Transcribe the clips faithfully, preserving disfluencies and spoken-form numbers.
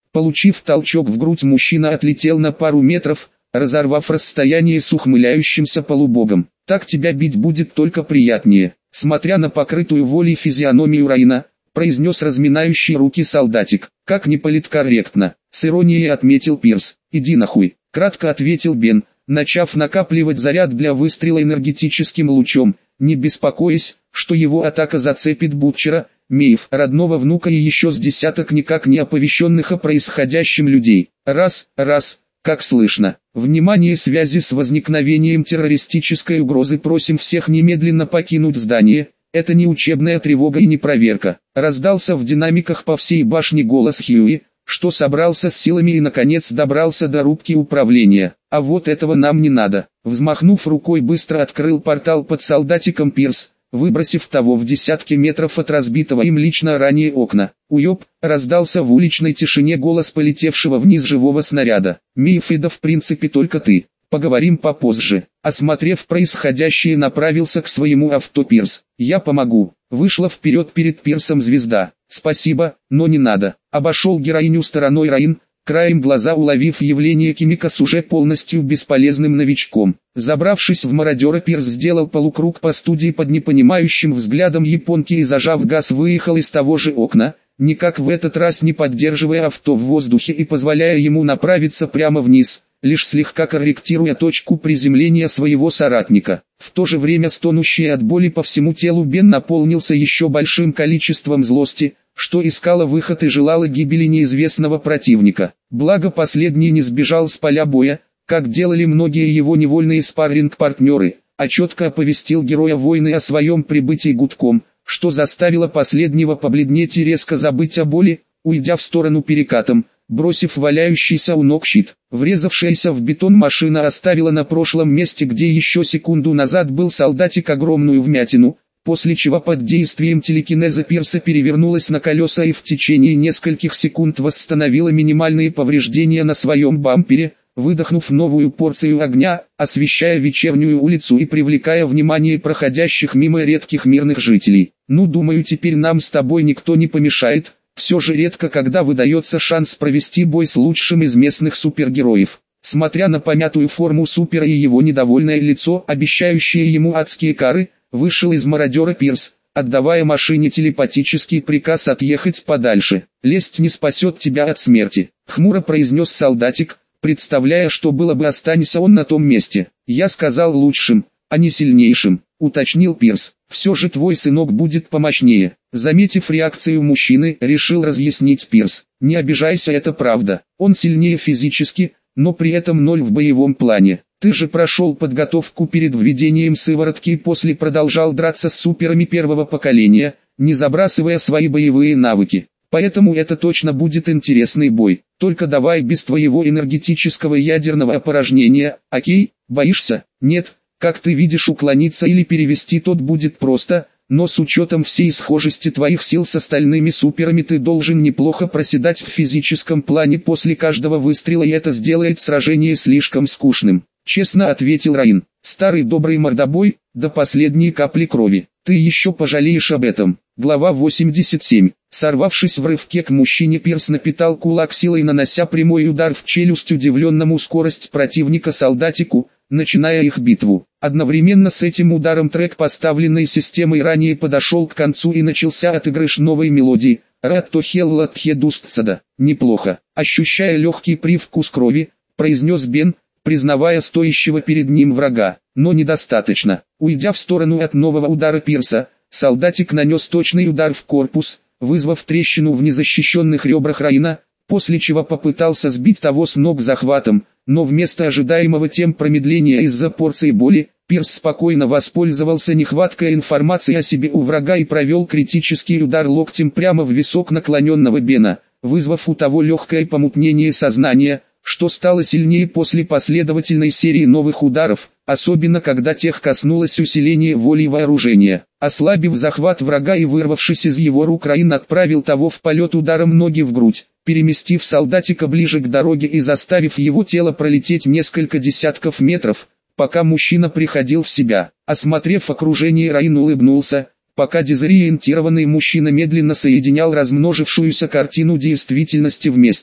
Получив толчок в грудь, мужчина отлетел на пару метров, разорвав расстояние с ухмыляющимся полубогом. «Так тебя бить будет только приятнее», смотря на покрытую волей физиономию Раина, произнес разминающий руки солдатик. «Как неполиткорректно», с иронией отметил Пирс. «Иди нахуй», кратко ответил Бен, начав накапливать заряд для выстрела энергетическим лучом, не беспокоясь, что его атака зацепит Бутчера, Мейв, родного внука и еще с десяток никак не оповещенных о происходящем людей. Раз, раз, как слышно. Внимание, связи с возникновением террористической угрозы, просим всех немедленно покинуть здание. Это не учебная тревога и не проверка. Раздался в динамиках по всей башне голос Хьюи, что собрался с силами и наконец добрался до рубки управления. А вот этого нам не надо. Взмахнув рукой, быстро открыл портал под солдатиком Пирс, выбросив того в десятки метров от разбитого им лично ранее окна. «Уёб!» — раздался в уличной тишине голос полетевшего вниз живого снаряда. «Мейв, да в принципе только ты. Поговорим попозже». Осмотрев происходящее, направился к своему авто Пирс. «Я помогу». Вышла вперед перед Пирсом звезда. «Спасибо, но не надо». Обошел героиню стороной Раин, краем глаза уловив явление Кимика с уже полностью бесполезным новичком. Забравшись в мародера, Пирс сделал полукруг по студии под непонимающим взглядом японки и, зажав газ, выехал из того же окна, никак в этот раз не поддерживая авто в воздухе и позволяя ему направиться прямо вниз, лишь слегка корректируя точку приземления своего соратника. В то же время стонущий от боли по всему телу Бен наполнился еще большим количеством злости, что искала выход и желала гибели неизвестного противника. Благо последний не сбежал с поля боя, как делали многие его невольные спарринг-партнеры, а четко оповестил героя войны о своем прибытии гудком, что заставило последнего побледнеть и резко забыть о боли, уйдя в сторону перекатом, бросив валяющийся у ног щит. Врезавшаяся в бетон машина оставила на прошлом месте, где еще секунду назад был солдатик, огромную вмятину, после чего под действием телекинеза Пирса перевернулась на колеса и в течение нескольких секунд восстановила минимальные повреждения на своем бампере, выдохнув новую порцию огня, освещая вечернюю улицу и привлекая внимание проходящих мимо редких мирных жителей. «Ну, думаю, теперь нам с тобой никто не помешает». Все же редко когда выдается шанс провести бой с лучшим из местных супергероев. Смотря на помятую форму супера и его недовольное лицо, обещающее ему адские кары, вышел из мародера Пирс, отдавая машине телепатический приказ отъехать подальше. «Лесть не спасет тебя от смерти», — хмуро произнес солдатик, представляя, что было бы, останься он на том месте. «Я сказал лучшим, а не сильнейшим», — уточнил Пирс. «Все же твой сынок будет помощнее». Заметив реакцию мужчины, решил разъяснить Пирс. «Не обижайся, это правда. Он сильнее физически, но при этом ноль в боевом плане. Ты же прошел подготовку перед введением сыворотки и после продолжал драться с суперами первого поколения, не забрасывая свои боевые навыки. Поэтому это точно будет интересный бой. Только давай без твоего энергетического ядерного опорожнения, окей? Боишься? Нет. Как ты видишь, уклониться или перевести тот будет просто, но с учетом всей схожести твоих сил с остальными суперами ты должен неплохо проседать в физическом плане после каждого выстрела, и это сделает сражение слишком скучным», — честно ответил Раин. «Старый добрый мордобой, до последней капли крови. Ты еще пожалеешь об этом». Глава восемьдесят семь. Сорвавшись в рывке к мужчине, Пирс напитал кулак силой, нанося прямой удар в челюсть удивленному скорость противника солдатику, начиная их битву. Одновременно с этим ударом трек, поставленной системой ранее, подошел к концу и начался отыгрыш новой мелодии «Ратто Хелла Тхедустцада». «Неплохо», ощущая легкий привкус крови, произнес Бен, признавая стоящего перед ним врага, но недостаточно. Уйдя в сторону от нового удара Пирса, солдатик нанес точный удар в корпус, вызвав трещину в незащищенных ребрах Раина, после чего попытался сбить того с ног захватом, но вместо ожидаемого тем промедления из-за порции боли, Пирс спокойно воспользовался нехваткой информации о себе у врага и провел критический удар локтем прямо в висок наклоненного Бена, вызвав у того легкое помутнение сознания, что стало сильнее после последовательной серии новых ударов, особенно когда тех коснулось усиления воли и вооружения. Ослабив захват врага и вырвавшись из его рук, Раин отправил того в полет ударом ноги в грудь, переместив солдатика ближе к дороге и заставив его тело пролететь несколько десятков метров, пока мужчина приходил в себя. Осмотрев окружение, Раин улыбнулся, пока дезориентированный мужчина медленно соединял размножившуюся картину действительности вместе.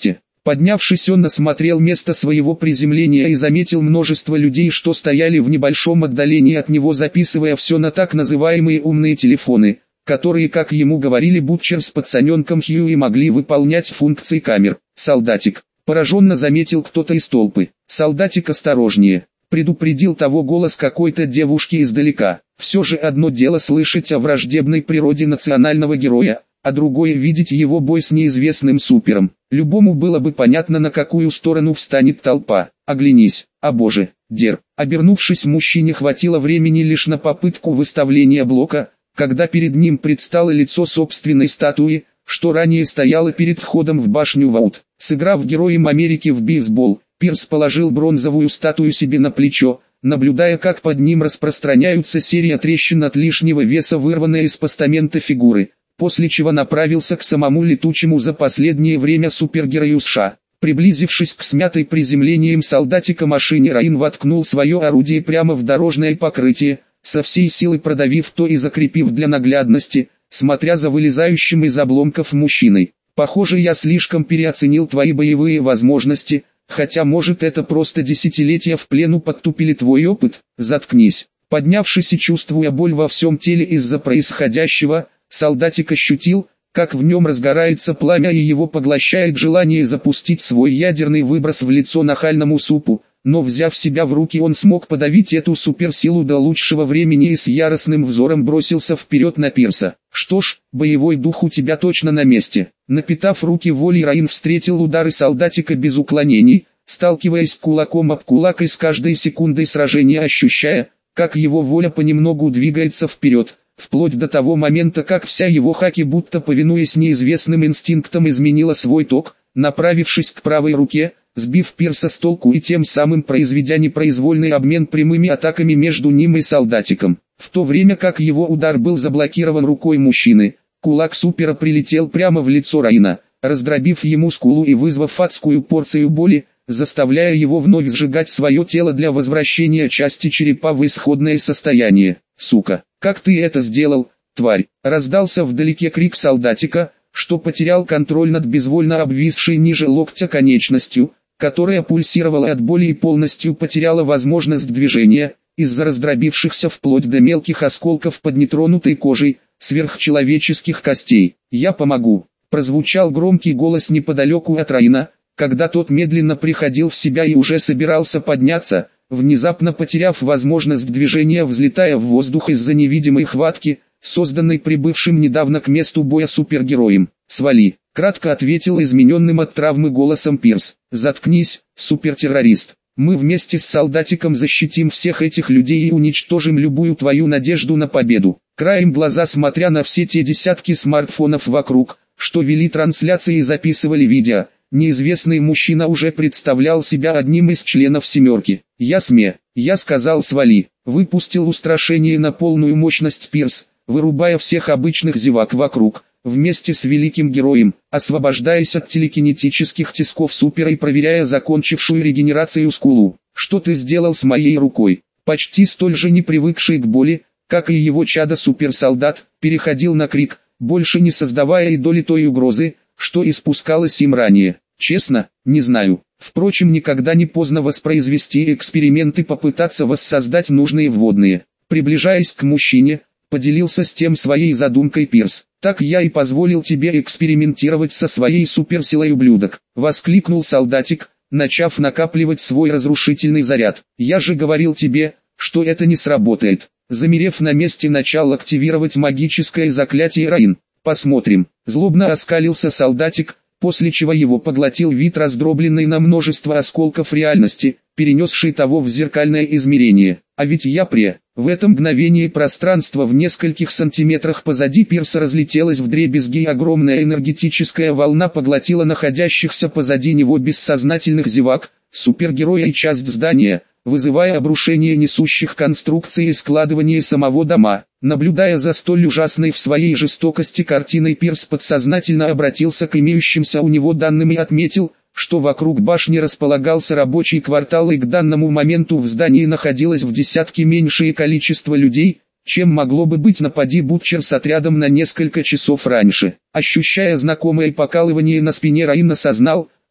Поднявшись, он осмотрел место своего приземления и заметил множество людей, что стояли в небольшом отдалении от него, записывая все на так называемые умные телефоны, которые, как ему говорили, Бутчер с пацаненком Хьюи могли выполнять функции камер. «Солдатик!» – пораженно заметил кто-то из толпы. «Солдатик, осторожнее!» – предупредил того голос какой-то девушки издалека. Все же одно дело слышать о враждебной природе национального героя, а другое видеть его бой с неизвестным супером. Любому было бы понятно, на какую сторону встанет толпа. «Оглянись, а боже, Дер!» Обернувшись, мужчине хватило времени лишь на попытку выставления блока, когда перед ним предстало лицо собственной статуи, что ранее стояло перед входом в башню Ваут. Сыграв героем Америки в бейсбол, Пирс положил бронзовую статую себе на плечо, наблюдая, как под ним распространяются серия трещин от лишнего веса, вырванные из постамента фигуры, после чего направился к самому летучему за последнее время супергерою США. Приблизившись к смятой приземлением солдатика машине, Раин воткнул свое орудие прямо в дорожное покрытие, со всей силы продавив то и закрепив для наглядности, смотря за вылезающим из обломков мужчиной. «Похоже, я слишком переоценил твои боевые возможности, хотя может это просто десятилетия в плену подтупили твой опыт. Заткнись». Поднявшись и чувствуя боль во всем теле из-за происходящего, солдатик ощутил, как в нем разгорается пламя и его поглощает желание запустить свой ядерный выброс в лицо нахальному супу. Но взяв себя в руки, он смог подавить эту суперсилу до лучшего времени и с яростным взором бросился вперед на Пирса. «Что ж, боевой дух у тебя точно на месте». Напитав руки волей, Раин встретил удары солдатика без уклонений, сталкиваясь кулаком об кулак и с каждой секундой сражения ощущая, как его воля понемногу двигается вперед, вплоть до того момента, как вся его хаки, будто повинуясь неизвестным инстинктам, изменила свой ток, направившись к правой руке, сбив Пирса с толку и тем самым произведя непроизвольный обмен прямыми атаками между ним и солдатиком. В то время как его удар был заблокирован рукой мужчины, кулак супера прилетел прямо в лицо Раина, раздробив ему скулу и вызвав адскую порцию боли, заставляя его вновь сжигать свое тело для возвращения части черепа в исходное состояние. «Сука, как ты это сделал, тварь?» Раздался вдалеке крик солдатика, что потерял контроль над безвольно обвисшей ниже локтя конечностью, которая пульсировала от боли и полностью потеряла возможность движения, из-за раздробившихся вплоть до мелких осколков под нетронутой кожей, сверхчеловеческих костей. «Я помогу», — прозвучал громкий голос неподалеку от Раина, когда тот медленно приходил в себя и уже собирался подняться, внезапно потеряв возможность движения, взлетая в воздух из-за невидимой хватки, созданной прибывшим недавно к месту боя супергероем. «Свали», — кратко ответил измененным от травмы голосом Пирс. «Заткнись, супертеррорист. Мы вместе с солдатиком защитим всех этих людей и уничтожим любую твою надежду на победу». Краем глаза смотря на все те десятки смартфонов вокруг, что вели трансляции и записывали видео, неизвестный мужчина уже представлял себя одним из членов «семерки». «Я сме, я сказал свали», — выпустил устрашение на полную мощность Пирс, вырубая всех обычных зевак вокруг, вместе с великим героем, освобождаясь от телекинетических тисков супера и проверяя закончившую регенерацию скулу. «Что ты сделал с моей рукой?» Почти столь же не привыкший к боли, как и его чадо-суперсолдат, переходил на крик, больше не создавая и доли той угрозы, что испускалось им ранее. «Честно, не знаю. Впрочем, никогда не поздно воспроизвести эксперимент и попытаться воссоздать нужные вводные». Приближаясь к мужчине, поделился с тем своей задумкой Пирс. «Так я и позволил тебе экспериментировать со своей суперсилой, ублюдок», — воскликнул солдатик, начав накапливать свой разрушительный заряд. «Я же говорил тебе, что это не сработает». Замерев на месте, начал активировать магическое заклятие Раин. «Посмотрим». Злобно оскалился солдатик, после чего его поглотил вид раздробленной на множество осколков реальности, перенесший того в зеркальное измерение. А ведь я пре... В это мгновение пространство в нескольких сантиметрах позади Пирса разлетелось вдребезги, и огромная энергетическая волна поглотила находящихся позади него бессознательных зевак, супергероя и часть здания, вызывая обрушение несущих конструкций и складывание самого дома. Наблюдая за столь ужасной в своей жестокости картиной, Пирс подсознательно обратился к имеющимся у него данным и отметил, что вокруг башни располагался рабочий квартал и к данному моменту в здании находилось в десятки меньшее количество людей, чем могло бы быть, напади Бутчер с отрядом на несколько часов раньше. Ощущая знакомое покалывание на спине, Раин осознал,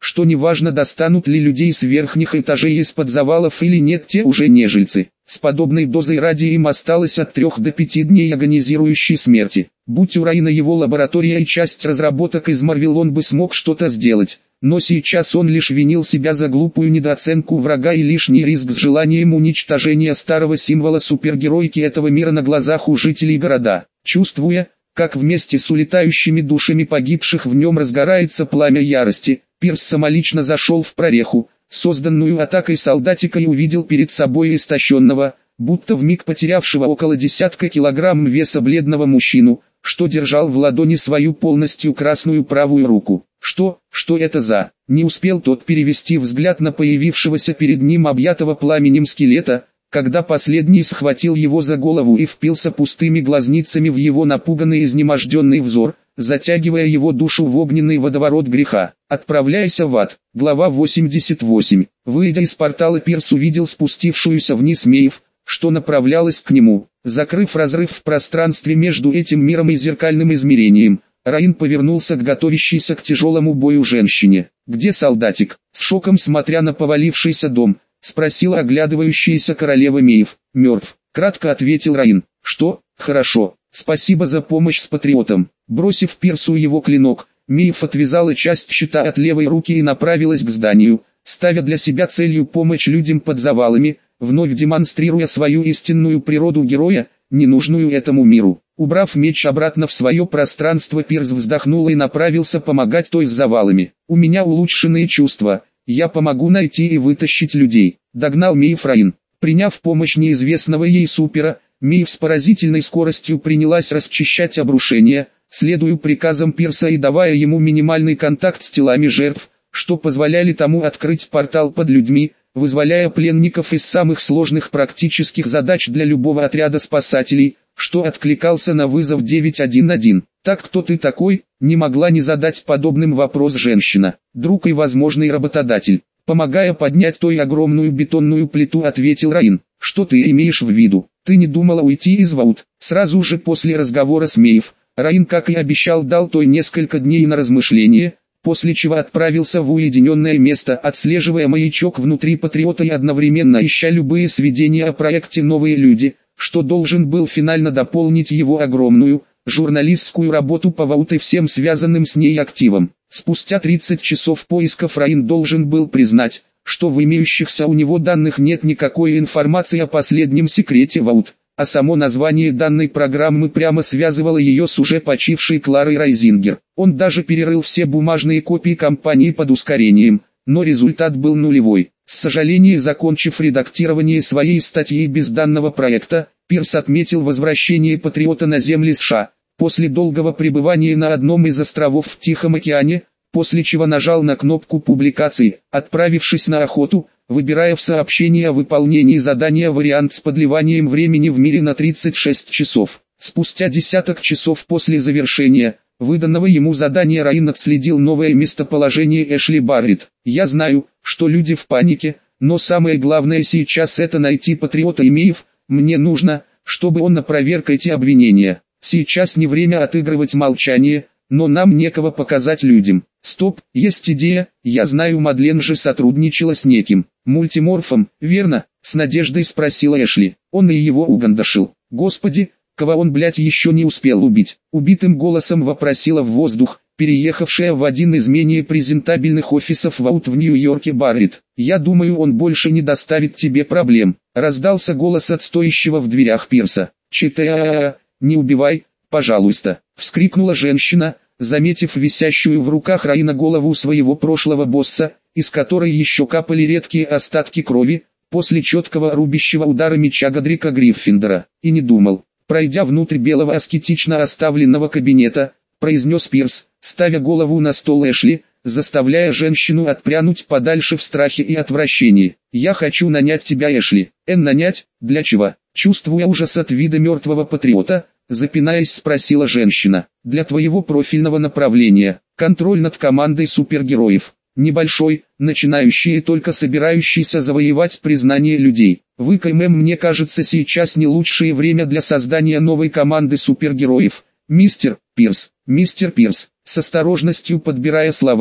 что неважно, достанут ли людей с верхних этажей из-под завалов или нет, те уже не жильцы. С подобной дозой радия им осталось от трех до пяти дней агонизирующей смерти. Будь у Райана его лаборатория и часть разработок из Марвел, он бы смог что-то сделать. Но сейчас он лишь винил себя за глупую недооценку врага и лишний риск с желанием уничтожения старого символа супергеройки этого мира на глазах у жителей города. Чувствуя, как вместе с улетающими душами погибших в нем разгорается пламя ярости, Пирс самолично зашел в прореху, созданную атакой солдатика, и увидел перед собой истощенного, будто вмиг потерявшего около десятка килограмм веса бледного мужчину, что держал в ладони свою полностью красную правую руку. Что, что это за? Не успел тот перевести взгляд на появившегося перед ним объятого пламенем скелета, когда последний схватил его за голову и впился пустыми глазницами в его напуганный изнеможденный взор, затягивая его душу в огненный водоворот греха. «Отправляйся в ад». Глава восемьдесят восемь. Выйдя из портала, Пирс увидел спустившуюся вниз Мэйв, что направлялась к нему. Закрыв разрыв в пространстве между этим миром и зеркальным измерением, Райан повернулся к готовящейся к тяжелому бою женщине. «Где солдатик?» С шоком смотря на повалившийся дом, спросила оглядывающаяся королева Мэйв. «Мертв», — кратко ответил Райан. «Что? Хорошо. Спасибо за помощь с патриотом». Бросив Пирсу его клинок, Мэйв отвязала часть щита от левой руки и направилась к зданию, ставя для себя целью помощь людям под завалами, вновь демонстрируя свою истинную природу героя, ненужную этому миру. Убрав меч обратно в свое пространство, Пирс вздохнул и направился помогать той с завалами. «У меня улучшенные чувства, я помогу найти и вытащить людей», — догнал Мэйв Райан. Приняв помощь неизвестного ей супера, Мэйв с поразительной скоростью принялась расчищать обрушения, следуя приказам Пирса и давая ему минимальный контакт с телами жертв, что позволяли тому открыть портал под людьми, вызволяя пленников из самых сложных практических задач для любого отряда спасателей, что откликался на вызов девять один один. «Так кто ты такой?» — не могла не задать подобным вопрос женщина. «Друг и возможный работодатель». Помогая поднять той огромную бетонную плиту, ответил Райан. «Что ты имеешь в виду? Ты не думала уйти из Ваут?» Сразу же после разговора с Мэйв, Райан, как и обещал, дал той несколько дней на размышление, после чего отправился в уединенное место, отслеживая маячок внутри Патриота и одновременно ища любые сведения о проекте «Новые люди», что должен был финально дополнить его огромную, журналистскую работу по Ваут и всем связанным с ней активам. Спустя тридцать часов поисков Райан должен был признать, что в имеющихся у него данных нет никакой информации о последнем секрете Ваут, а само название данной программы прямо связывало ее с уже почившей Кларой Райзингер. Он даже перерыл все бумажные копии компании под ускорением, но результат был нулевой. С сожалением, закончив редактирование своей статьи без данного проекта, Пирс отметил возвращение Патриота на земли США, после долгого пребывания на одном из островов в Тихом океане, после чего нажал на кнопку публикации, отправившись на охоту, выбирая в сообщении о выполнении задания вариант с подливанием времени в мире на тридцать шесть часов. Спустя десяток часов после завершения выданного ему задания, Райан отследил новое местоположение Эшли Барретт. «Я знаю, что люди в панике, но самое главное сейчас это найти Патриота и Мэйв. Мне нужно, чтобы он опроверг эти обвинения. Сейчас не время отыгрывать молчание, но нам некого показать людям». «Стоп, есть идея, я знаю, Мадлен же сотрудничала с неким мультиморфом, верно?» — с надеждой спросила Эшли. «Он и его угандашил. Господи, кого он, блядь, еще не успел убить?» Убитым голосом вопросила в воздух, переехавшая в один из менее презентабельных офисов Ваут в Нью-Йорке Барретт. «Я думаю, он больше не доставит тебе проблем», — раздался голос от стоящего в дверях Пирса. «Читая, не убивай, пожалуйста», — вскрикнула женщина, заметив висящую в руках Райана голову своего прошлого босса, из которой еще капали редкие остатки крови, после четкого рубящего удара меча Годрика Гриффиндора. «И не думал». Пройдя внутрь белого аскетично оставленного кабинета, произнес Пирс, ставя голову на стол Эшли, заставляя женщину отпрянуть подальше в страхе и отвращении. «Я хочу нанять тебя, Эшли». «Эн, нанять? Для чего?» Чувствуя ужас от вида мертвого Патриота, запинаясь, спросила женщина. «Для твоего профильного направления, контроль над командой супергероев. Небольшой, начинающий и только собирающийся завоевать признание людей. Вы, КММ, мне кажется, сейчас не лучшее время для создания новой команды супергероев. Мистер Пирс, мистер Пирс». С осторожностью подбирая слова,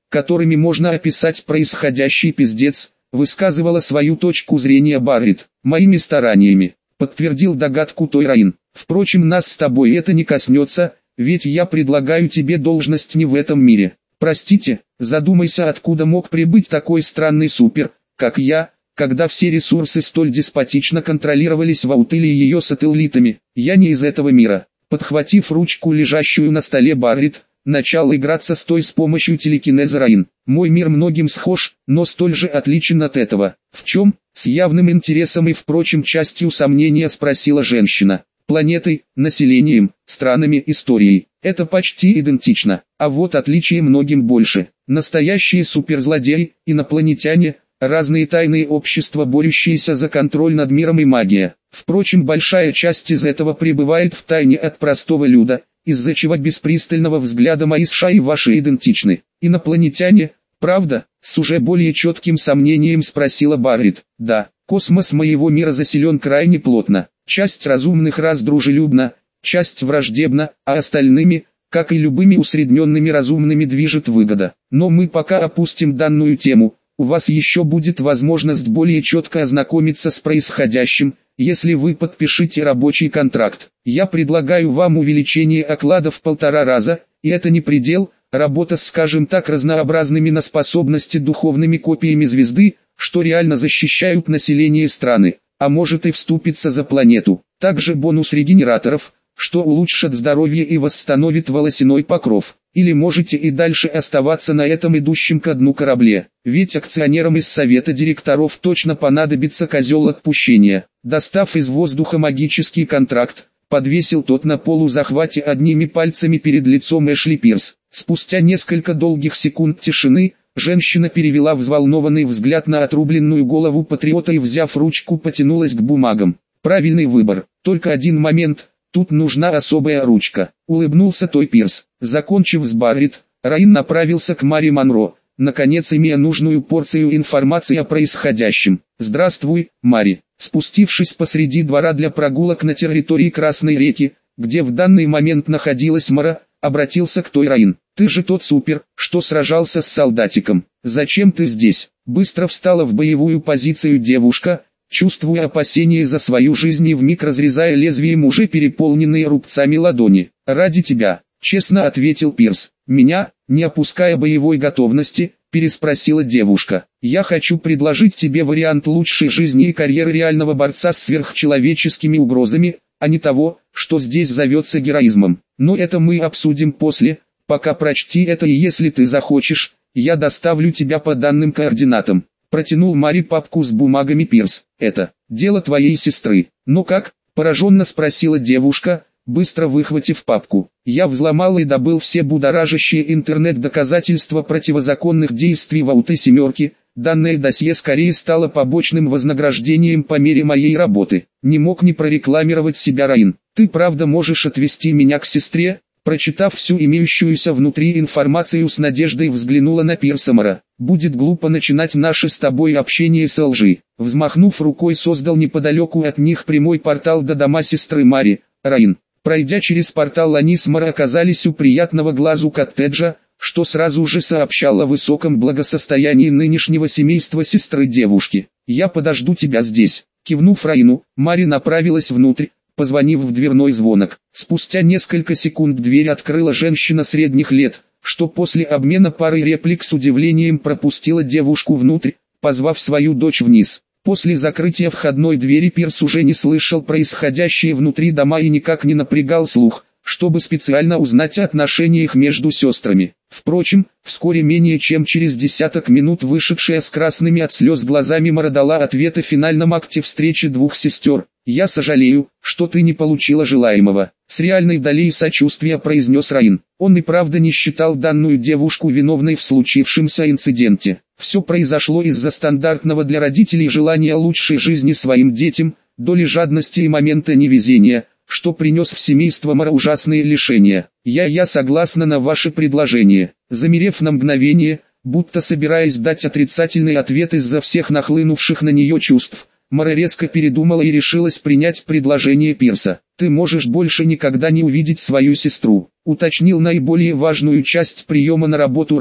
которыми можно описать происходящий пиздец, высказывала свою точку зрения Барретт. «Моими стараниями», — подтвердил догадку той Раин. «Впрочем, нас с тобой это не коснется, ведь я предлагаю тебе должность не в этом мире. Простите, задумайся, откуда мог прибыть такой странный супер, как я, когда все ресурсы столь деспотично контролировались в Аутеле и ее сателлитами. Я не из этого мира». Подхватив ручку, лежащую на столе Барретт, начал играться с той с помощью телекинеза Раин. «Мой мир многим схож, но столь же отличен от этого». «В чем?» — с явным интересом и, впрочем, частью сомнения спросила женщина. «Планетой, населением, странами, историей. Это почти идентично, а вот отличий многим больше. Настоящие суперзлодеи, инопланетяне, разные тайные общества, борющиеся за контроль над миром и магия. Впрочем, большая часть из этого пребывает в тайне от простого люда, из-за чего без пристального взгляда мои США и ваши идентичны. Инопланетяне, правда?» — с уже более четким сомнением спросила Барретт. «Да, космос моего мира заселен крайне плотно. Часть разумных рас дружелюбна, часть враждебна, а остальными, как и любыми усредненными разумными, движет выгода. Но мы пока опустим данную тему, у вас еще будет возможность более четко ознакомиться с происходящим, если вы подпишите рабочий контракт. Я предлагаю вам увеличение оклада в полтора раза, и это не предел, работа с, скажем так, разнообразными на способности духовными копиями звезды, что реально защищают население страны, а может и вступиться за планету. Также бонус регенераторов, что улучшит здоровье и восстановит волосяной покров. Или можете и дальше оставаться на этом идущем ко дну корабле, ведь акционерам из совета директоров точно понадобится козел отпущения». Достав из воздуха магический контракт, подвесил тот на полузахвате одними пальцами перед лицом Эшли Пирс. Спустя несколько долгих секунд тишины, женщина перевела взволнованный взгляд на отрубленную голову патриота и, взяв ручку, потянулась к бумагам. «Правильный выбор, только один момент, тут нужна особая ручка», — улыбнулся той Пирс. Закончив с Барретт, Раин направился к Мари Монро, наконец имея нужную порцию информации о происходящем. «Здравствуй, Мари». Спустившись посреди двора для прогулок на территории Красной реки, где в данный момент находилась Мара, обратился к той Раин. «Ты же тот супер, что сражался с солдатиком. Зачем ты здесь?» Быстро встала в боевую позицию девушка, чувствуя опасения за свою жизнь и вмиг разрезая лезвием уже переполненные рубцами ладони. «Ради тебя», — честно ответил Пирс. «Меня?» — не опуская боевой готовности, переспросила девушка. «Я хочу предложить тебе вариант лучшей жизни и карьеры реального борца с сверхчеловеческими угрозами, а не того, что здесь зовется героизмом. Но это мы обсудим после, пока прочти это, и если ты захочешь, я доставлю тебя по данным координатам». Протянул Мари папку с бумагами Пирс. «Это дело твоей сестры». «Ну как?» — пораженно спросила девушка, быстро выхватив папку. «Я взломал и добыл все будоражащие интернет доказательства противозаконных действий в Ауте семерки. Данное досье скорее стало побочным вознаграждением по мере моей работы. Не мог не прорекламировать себя, Раин. Ты правда можешь отвезти меня к сестре?» Прочитав всю имеющуюся внутри информацию, с надеждой взглянула на Пирсомара. «Будет глупо начинать наше с тобой общение со лжи». Взмахнув рукой, создал неподалеку от них прямой портал до дома сестры Мари, Раин. Пройдя через портал, они с Мара оказались у приятного глазу коттеджа, что сразу же сообщало о высоком благосостоянии нынешнего семейства сестры девушки. «Я подожду тебя здесь». Кивнув Раину, Мари направилась внутрь, позвонив в дверной звонок. Спустя несколько секунд дверь открыла женщина средних лет, что после обмена парой реплик с удивлением пропустила девушку внутрь, позвав свою дочь вниз. После закрытия входной двери Пирс уже не слышал происходящее внутри дома и никак не напрягал слух, чтобы специально узнать о отношениях между сестрами. Впрочем, вскоре, менее чем через десяток минут, вышедшая с красными от слез глазами Мара дала ответ о финальном акте встречи двух сестер. «Я сожалею, что ты не получила желаемого», — с реальной долей сочувствия произнес Раин. Он и правда не считал данную девушку виновной в случившемся инциденте. Все произошло из-за стандартного для родителей желания лучшей жизни своим детям, доли жадности и момента невезения, что принес в семейство Мара ужасные лишения. «Я я согласна на ваше предложение». Замерев на мгновение, будто собираясь дать отрицательный ответ из-за всех нахлынувших на нее чувств, Мара резко передумала и решилась принять предложение Пирса. «Ты можешь больше никогда не увидеть свою сестру», — уточнил наиболее важную часть приема на работу Раин,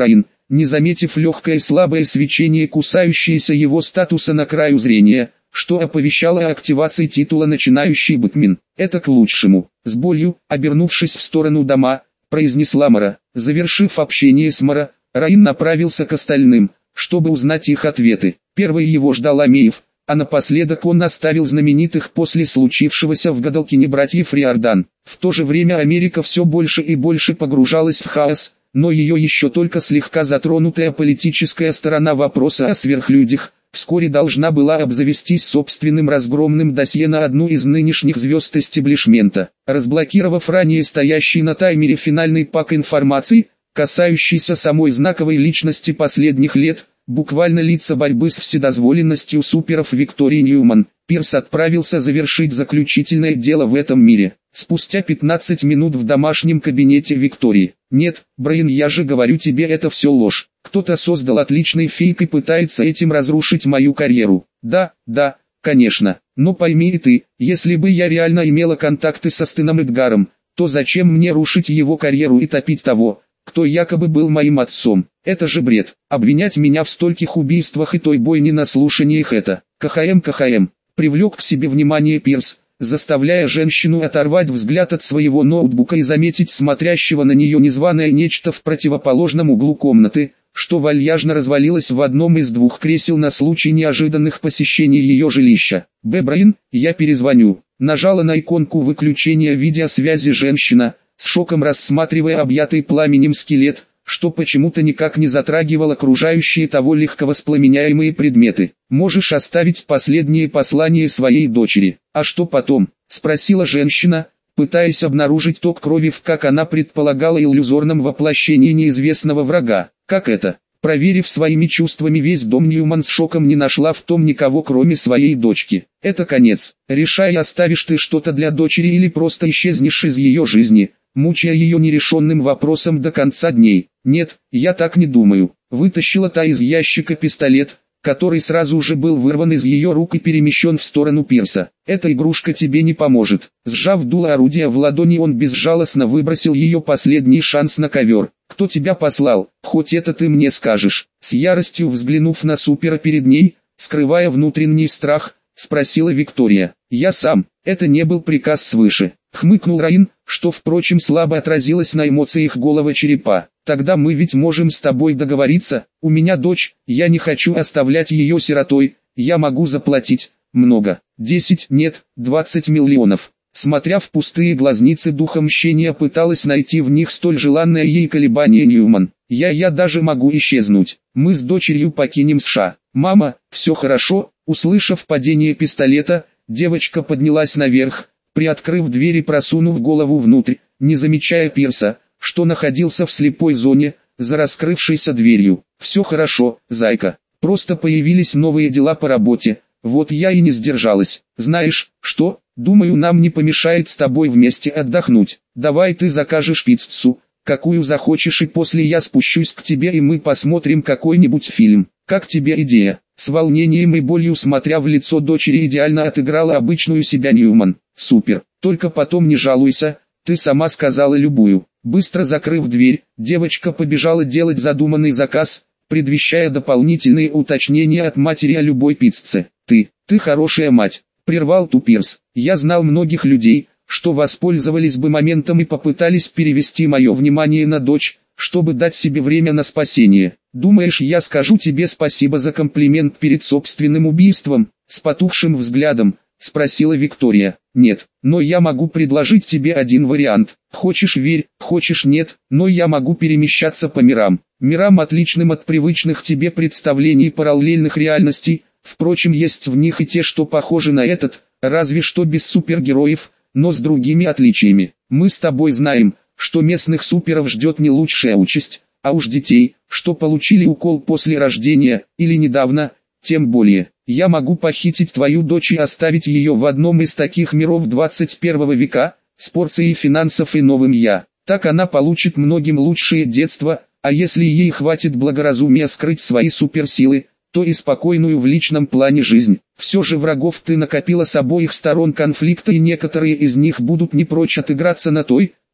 не заметив легкое слабое свечение кусающееся его статуса на краю зрения, что оповещало о активации титула начинающий бэтмен. Это к лучшему. С болью, обернувшись в сторону дома, произнесла Мара. Завершив общение с Мара, Раин направился к остальным, чтобы узнать их ответы. Первый его ждал Амеев, а напоследок он оставил знаменитых после случившегося в Гадалкине братьев Риордан. В то же время Америка все больше и больше погружалась в хаос, но ее еще только слегка затронутая политическая сторона вопроса о сверхлюдях вскоре должна была обзавестись собственным разгромным досье на одну из нынешних звезд эстеблишмента. Разблокировав ранее стоящий на таймере финальный пак информации, касающийся самой знаковой личности последних лет, буквально лица борьбы с вседозволенностью суперов Виктории Ньюман, Пирс отправился завершить заключительное дело в этом мире. Спустя пятнадцать минут в домашнем кабинете Виктории. «Нет, Брайан, я же говорю тебе, это все ложь. Кто-то создал отличный фейк и пытается этим разрушить мою карьеру». «Да, да, конечно. Но пойми и ты, если бы я реально имела контакты со Стеном Эдгаром, то зачем мне рушить его карьеру и топить того, кто якобы был моим отцом? Это же бред. Обвинять меня в стольких убийствах и той бойне на слушаниях — это...» «КХМ, КХМ», привлек к себе внимание Пирс, заставляя женщину оторвать взгляд от своего ноутбука и заметить смотрящего на нее незваное нечто в противоположном углу комнаты, что вальяжно развалилось в одном из двух кресел на случай неожиданных посещений ее жилища. «Б. Брайан, я перезвоню». Нажала на иконку выключения видеосвязи женщина, с шоком рассматривая объятый пламенем скелет, что почему-то никак не затрагивал окружающие того легковоспламеняемые предметы. «Можешь оставить последнее послание своей дочери». «А что потом?» — спросила женщина, пытаясь обнаружить ток крови в, как она предполагала, иллюзорном воплощении неизвестного врага. «Как это?» Проверив своими чувствами весь дом, Ньюман с шоком не нашла в том никого, кроме своей дочки. «Это конец. Решай, оставишь ты что-то для дочери или просто исчезнешь из ее жизни», мучая ее нерешенным вопросом до конца дней. «Нет, я так не думаю». Вытащила та из ящика пистолет, который сразу же был вырван из ее рук и перемещен в сторону Пирса. «Эта игрушка тебе не поможет». Сжав дуло орудия в ладони, он безжалостно выбросил ее последний шанс на ковер. «Кто тебя послал? Хоть это ты мне скажешь». С яростью взглянув на супера перед ней, скрывая внутренний страх, спросила Виктория. «Я сам. Это не был приказ свыше», — хмыкнул Раин, что, впрочем, слабо отразилось на эмоциях голого черепа. «Тогда мы ведь можем с тобой договориться. У меня дочь, я не хочу оставлять ее сиротой, я могу заплатить много. десять, нет, двадцать миллионов». Смотря в пустые глазницы, духа мщения пыталась найти в них столь желанное ей колебание Ньюман. «Я, я даже могу исчезнуть. Мы с дочерью покинем США». «Мама, все хорошо». Услышав падение пистолета, девочка поднялась наверх, приоткрыв дверь и просунув голову внутрь, не замечая Пирса, что находился в слепой зоне, за раскрывшейся дверью. «Все хорошо, зайка. Просто появились новые дела по работе, вот я и не сдержалась. Знаешь, что, думаю, нам не помешает с тобой вместе отдохнуть. Давай ты закажешь пиццу, какую захочешь, и после я спущусь к тебе и мы посмотрим какой-нибудь фильм. Как тебе идея?» С волнением и болью смотря в лицо дочери идеально отыграла обычную себя Ньюман. «Супер, только потом не жалуйся, ты сама сказала любую». Быстро закрыв дверь, девочка побежала делать задуманный заказ, предвещая дополнительные уточнения от матери о любой пицце. «Ты, ты хорошая мать», — прервал Тупирс. «Я знал многих людей, что воспользовались бы моментом и попытались перевести мое внимание на дочь, чтобы дать себе время на спасение. Думаешь, я скажу тебе спасибо за комплимент перед собственным убийством?» С потухшим взглядом спросила Виктория. «Нет, но я могу предложить тебе один вариант. Хочешь — верь, хочешь — нет, но я могу перемещаться по мирам. Мирам, отличным от привычных тебе представлений параллельных реальностей. Впрочем, есть в них и те, что похожи на этот, разве что без супергероев, но с другими отличиями. Мы с тобой знаем, что местных суперов ждет не лучшая участь, а уж детей, что получили укол после рождения, или недавно, тем более. Я могу похитить твою дочь и оставить ее в одном из таких миров двадцать первого века, с порцией финансов и новым «я». Так она получит многим лучшее детство, а если ей хватит благоразумия скрыть свои суперсилы, то и спокойную в личном плане жизнь. Все же врагов ты накопила с обоих сторон конфликта, и некоторые из них будут не прочь отыграться на той,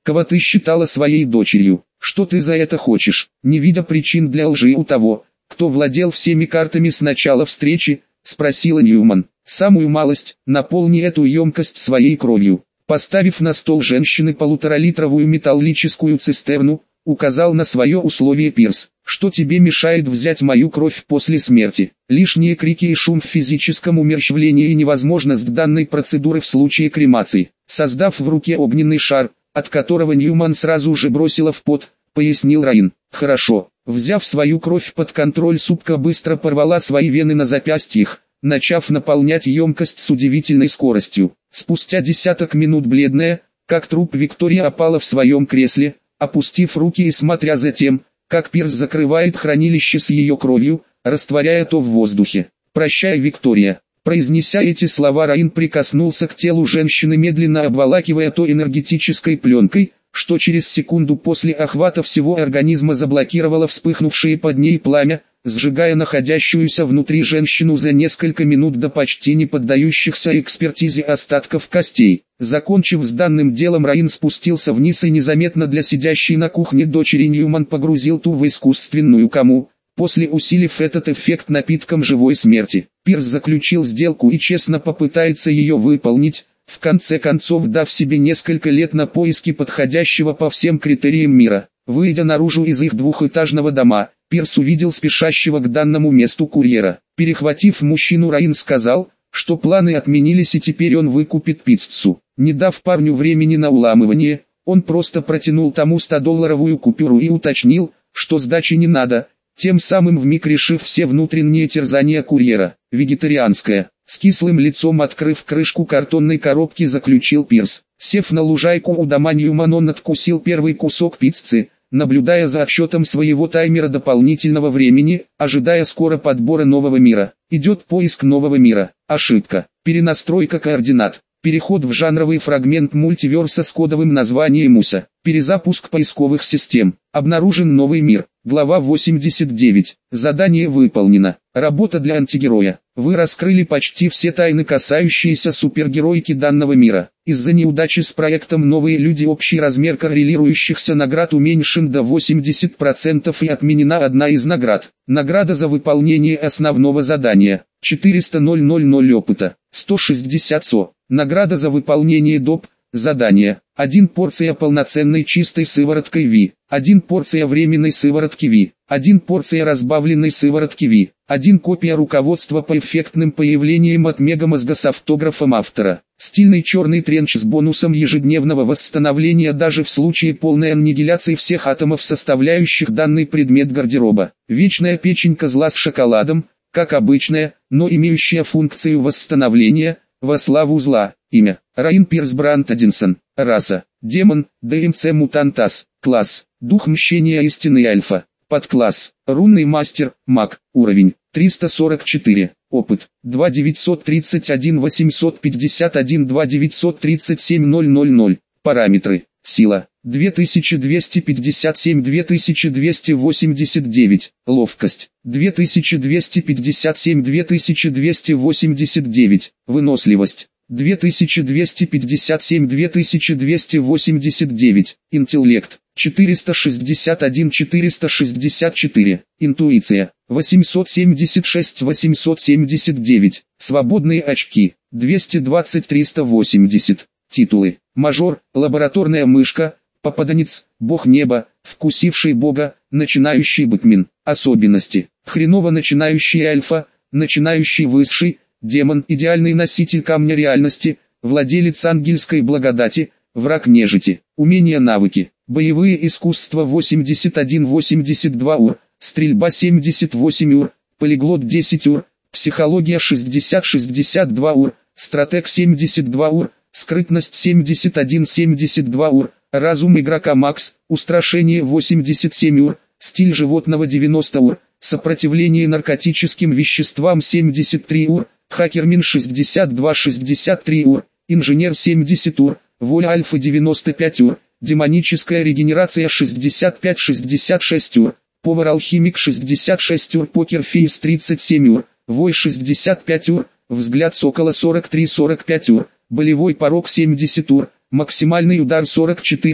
кого ты считала своей дочерью. Что ты за это хочешь? Не видя причин для лжи у того, кто владел всеми картами с начала встречи, спросила Ньюман. Самую малость, наполни эту емкость своей кровью. Поставив на стол женщины полуторалитровую металлическую цистерну, указал на свое условие Пирс. Что тебе мешает взять мою кровь после смерти? Лишние крики и шум в физическом умерщвлении и невозможность данной процедуры в случае кремации. Создав в руке огненный шар, от которого Ньюман сразу же бросила в пот, пояснил Раин. Хорошо. Взяв свою кровь под контроль, супка быстро порвала свои вены на запястьях, начав наполнять емкость с удивительной скоростью. Спустя десяток минут бледная, как труп, Виктория опала в своем кресле, опустив руки и смотря за тем, как Пирс закрывает хранилище с ее кровью, растворяя то в воздухе. «Прощай, Виктория». Произнеся эти слова, Раин прикоснулся к телу женщины, медленно обволакивая то энергетической пленкой, что через секунду после охвата всего организма заблокировало вспыхнувшее под ней пламя, сжигая находящуюся внутри женщину за несколько минут до почти не поддающихся экспертизе остатков костей. Закончив с данным делом, Раин спустился вниз и незаметно для сидящей на кухне дочери Ньюман погрузил ту в искусственную кому, после усилив этот эффект напитком живой смерти. Пирс заключил сделку и честно попытается ее выполнить, в конце концов дав себе несколько лет на поиски подходящего по всем критериям мира. Выйдя наружу из их двухэтажного дома, Пирс увидел спешащего к данному месту курьера. Перехватив мужчину, Раин сказал, что планы отменились и теперь он выкупит пиццу. Не дав парню времени на уламывание, он просто протянул тому стодолларовую купюру и уточнил, что сдачи не надо, тем самым вмиг решив все внутренние терзания курьера. Вегетарианская. С кислым лицом, открыв крышку картонной коробки, заключил Пирс. Сев на лужайку у дома Ньюман, он откусил первый кусок пиццы, наблюдая за отсчетом своего таймера дополнительного времени, ожидая скоро подбора нового мира. Идет поиск нового мира. Ошибка. Перенастройка координат. Переход в жанровый фрагмент мультиверса с кодовым названием Муся. Перезапуск поисковых систем. Обнаружен новый мир. Глава восемьдесят девять. Задание выполнено. Работа для антигероя. Вы раскрыли почти все тайны, касающиеся супергероики данного мира. Из-за неудачи с проектом «Новые люди» общий размер коррелирующихся наград уменьшен до восьмидесяти процентов и отменена одна из наград. Награда за выполнение основного задания. четыреста тысяч опыта. сто шестьдесят СО. Награда за выполнение доп. Задания. один порция полноценной чистой сывороткой Ви. один порция временной сыворотки Ви. один порция разбавленной сыворотки Ви. один копия руководства по эффектным появлениям от Мегамозга с автографом автора. Стильный черный тренч с бонусом ежедневного восстановления даже в случае полной аннигиляции всех атомов, составляющих данный предмет гардероба. Вечная печень козла с шоколадом, как обычная, но имеющая функцию восстановления, во славу зла. Имя: Раин Пирс Брандт Эдинсон. Раса: демон, ДМЦ Мутантас. Класс: дух мщения истинный альфа. Подкласс: рунный мастер, маг. Уровень: триста сорок четыре. Опыт: два девятьсот тридцать один восемьсот пятьдесят один два девятьсот тридцать семь ноль ноль ноль. Параметры: сила две тысячи двести пятьдесят семь две тысячи двести восемьдесят девять, ловкость две тысячи двести пятьдесят семь две тысячи двести восемьдесят девять, выносливость две тысячи двести пятьдесят семь две тысячи двести восемьдесят девять, интеллект четыреста шестьдесят один четыреста шестьдесят четыре, интуиция восемьсот семьдесят шесть восемьсот семьдесят девять, свободные очки двести двадцать триста восемьдесят, титулы: мажор, лабораторная мышка, попаданец, бог неба, вкусивший бога, начинающий бэтмен. Особенности: хреново начинающий альфа, начинающий высший, демон, идеальный носитель камня реальности, владелец ангельской благодати, враг нежити. Умения, навыки: боевые искусства восемьдесят один восемьдесят два ур, стрельба семьдесят восемь ур, полиглот десять ур, психология шестьдесят шестьдесят два ур, стратег семьдесят два ур, скрытность семьдесят один семьдесят два ур, разум игрока макс, устрашение восемьдесят семь ур, стиль животного девяносто ур, сопротивление наркотическим веществам семьдесят три ур, хакермин шестьдесят два шестьдесят три ур, инженер семьдесят ур, воля альфа девяносто пять ур, демоническая регенерация шестьдесят пять шестьдесят шесть ур, повар-алхимик шестьдесят шесть ур, покерфейс тридцать семь ур, вой шестьдесят пять ур, взгляд сокола сорок три сорок пять ур, болевой порог семьдесят ур, максимальный удар сорок четыре ур,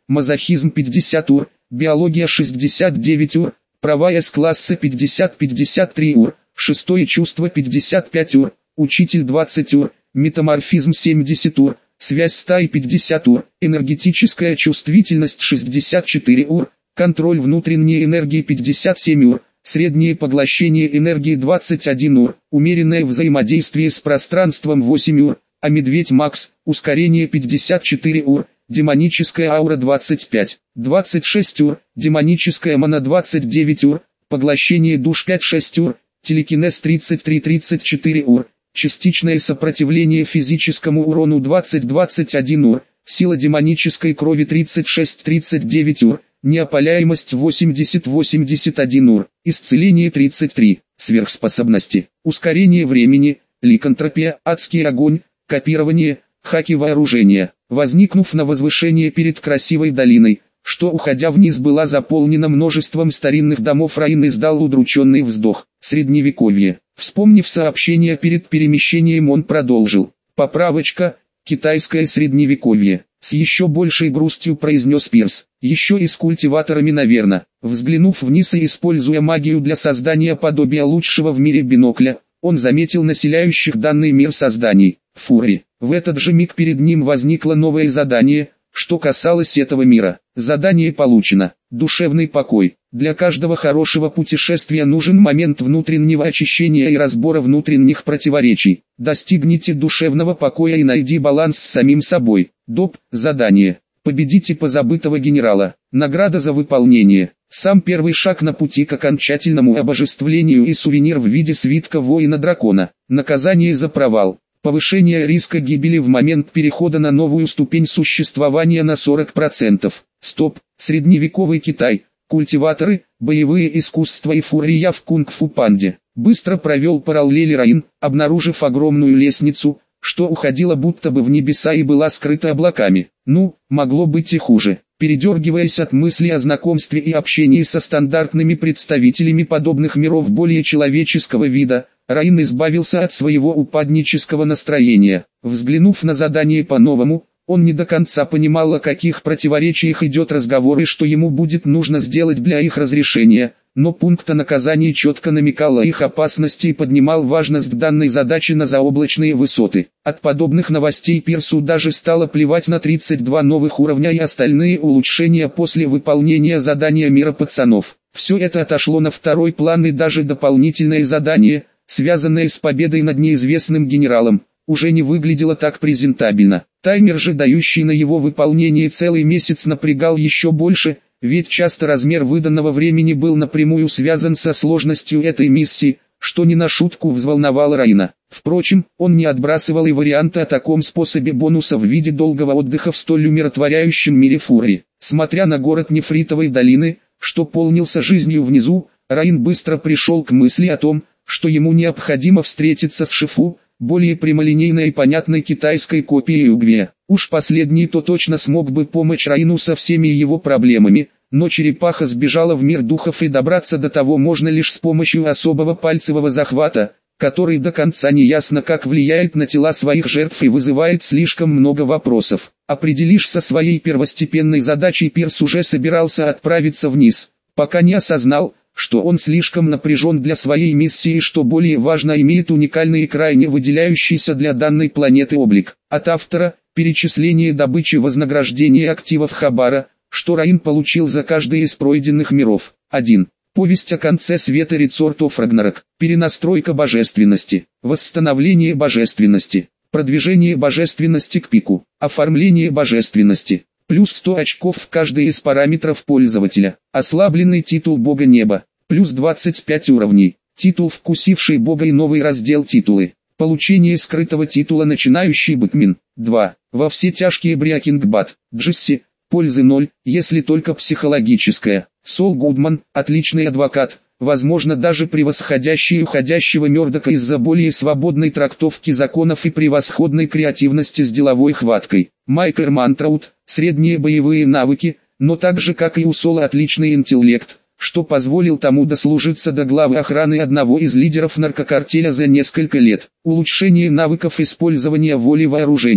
мазохизм пятьдесят ур, биология шестьдесят девять ур, права С-класса пятьдесят — пятьдесят три ур, шестое чувство пятьдесят пять ур, учитель двадцать ур, метаморфизм семьдесят ур, связь стаи пятьдесят ур, энергетическая чувствительность шестьдесят четыре ур, контроль внутренней энергии пятьдесят семь ур, среднее поглощение энергии двадцать один ур, умеренное взаимодействие с пространством восемь ур, а медведь Макс, ускорение пятьдесят четыре ур, демоническая аура двадцать пять, двадцать шесть ур, демоническая мана двадцать девять ур, поглощение душ пять шесть ур, телекинез тридцать три тридцать четыре ур, частичное сопротивление физическому урону двадцать двадцать один ур, сила демонической крови тридцать шесть тридцать девять ур, неопаляемость восемьдесят восемьдесят один ур, исцеление тридцать три, сверхспособности, ускорение времени, ликантропия, адский огонь, копирование, хаки вооружения, возникнув на возвышении перед красивой долиной, что уходя вниз была заполнена множеством старинных домов, Раин издал удрученный вздох. Средневековье. Вспомнив сообщение перед перемещением, он продолжил. Поправочка, китайское средневековье. С еще большей грустью произнес Пирс. Еще и с культиваторами, наверное. Взглянув вниз и используя магию для создания подобия лучшего в мире бинокля, он заметил населяющих данный мир созданий. Фури. В этот же миг перед ним возникло новое задание, что касалось этого мира. Задание получено. Душевный покой. Для каждого хорошего путешествия нужен момент внутреннего очищения и разбора внутренних противоречий. Достигните душевного покоя и найди баланс с самим собой. Доп. Задание. Победите позабытого генерала. Награда за выполнение. Сам первый шаг на пути к окончательному обожествлению и сувенир в виде свитка воина-дракона. Наказание за провал. Повышение риска гибели в момент перехода на новую ступень существования на сорок процентов. Стоп. Средневековый Китай. Культиваторы, боевые искусства и фурия в кунг-фу панде. Быстро провел параллели Раин, обнаружив огромную лестницу, что уходила будто бы в небеса и была скрыта облаками. Ну, могло быть и хуже. Передергиваясь от мысли о знакомстве и общении со стандартными представителями подобных миров более человеческого вида, Раин избавился от своего упаднического настроения. Взглянув на задание по-новому, он не до конца понимал, о каких противоречиях идет разговор и что ему будет нужно сделать для их разрешения, но пункт о наказании четко намекал о их опасности и поднимал важность данной задачи на заоблачные высоты. От подобных новостей Пирсу даже стало плевать на тридцать два новых уровня и остальные улучшения после выполнения задания мира пацанов. Все это отошло на второй план, и даже дополнительное задание, связанное с победой над неизвестным генералом, уже не выглядело так презентабельно. Таймер же, дающий на его выполнение целый месяц, напрягал еще больше, ведь часто размер выданного времени был напрямую связан со сложностью этой миссии, что не на шутку взволновало Раина. Впрочем, он не отбрасывал и варианты о таком способе бонуса в виде долгого отдыха в столь умиротворяющем мире Фурии. Смотря на город Нефритовой долины, что полнился жизнью внизу, Раин быстро пришел к мысли о том, что ему необходимо встретиться с Шифу, более прямолинейной и понятной китайской копией Угве. Уж последний то точно смог бы помочь Раину со всеми его проблемами, но черепаха сбежала в мир духов, и добраться до того можно лишь с помощью особого пальцевого захвата, который до конца не ясно как влияет на тела своих жертв и вызывает слишком много вопросов. Определишь со своей первостепенной задачей, Пирс уже собирался отправиться вниз, пока не осознал, что он слишком напряжен для своей миссии и, что более важно, имеет уникальный и крайне выделяющийся для данной планеты облик. От автора – перечисление добычи вознаграждения активов Хабара, что Раин получил за каждый из пройденных миров. один. Повесть о конце света Рецорт оф Рагнарок. Перенастройка божественности. Восстановление божественности. Продвижение божественности к пику. Оформление божественности. Плюс сто очков в каждый из параметров пользователя. Ослабленный титул Бога Неба. Плюс двадцать пять уровней. Титул Вкусивший Бога и новый раздел Титулы. Получение скрытого титула Начинающий Бэтмен. два. Во все тяжкие Брякингбад. Джесси. Пользы ноль, если только психологическая. Сол Гудман. Отличный адвокат. Возможно, даже превосходящий уходящего Мёрдока из-за более свободной трактовки законов и превосходной креативности с деловой хваткой. Майк Эрмантраут. Средние боевые навыки, но так же как и у Сола отличный интеллект, что позволил тому дослужиться до главы охраны одного из лидеров наркокартеля за несколько лет. Улучшение навыков использования воли вооружения.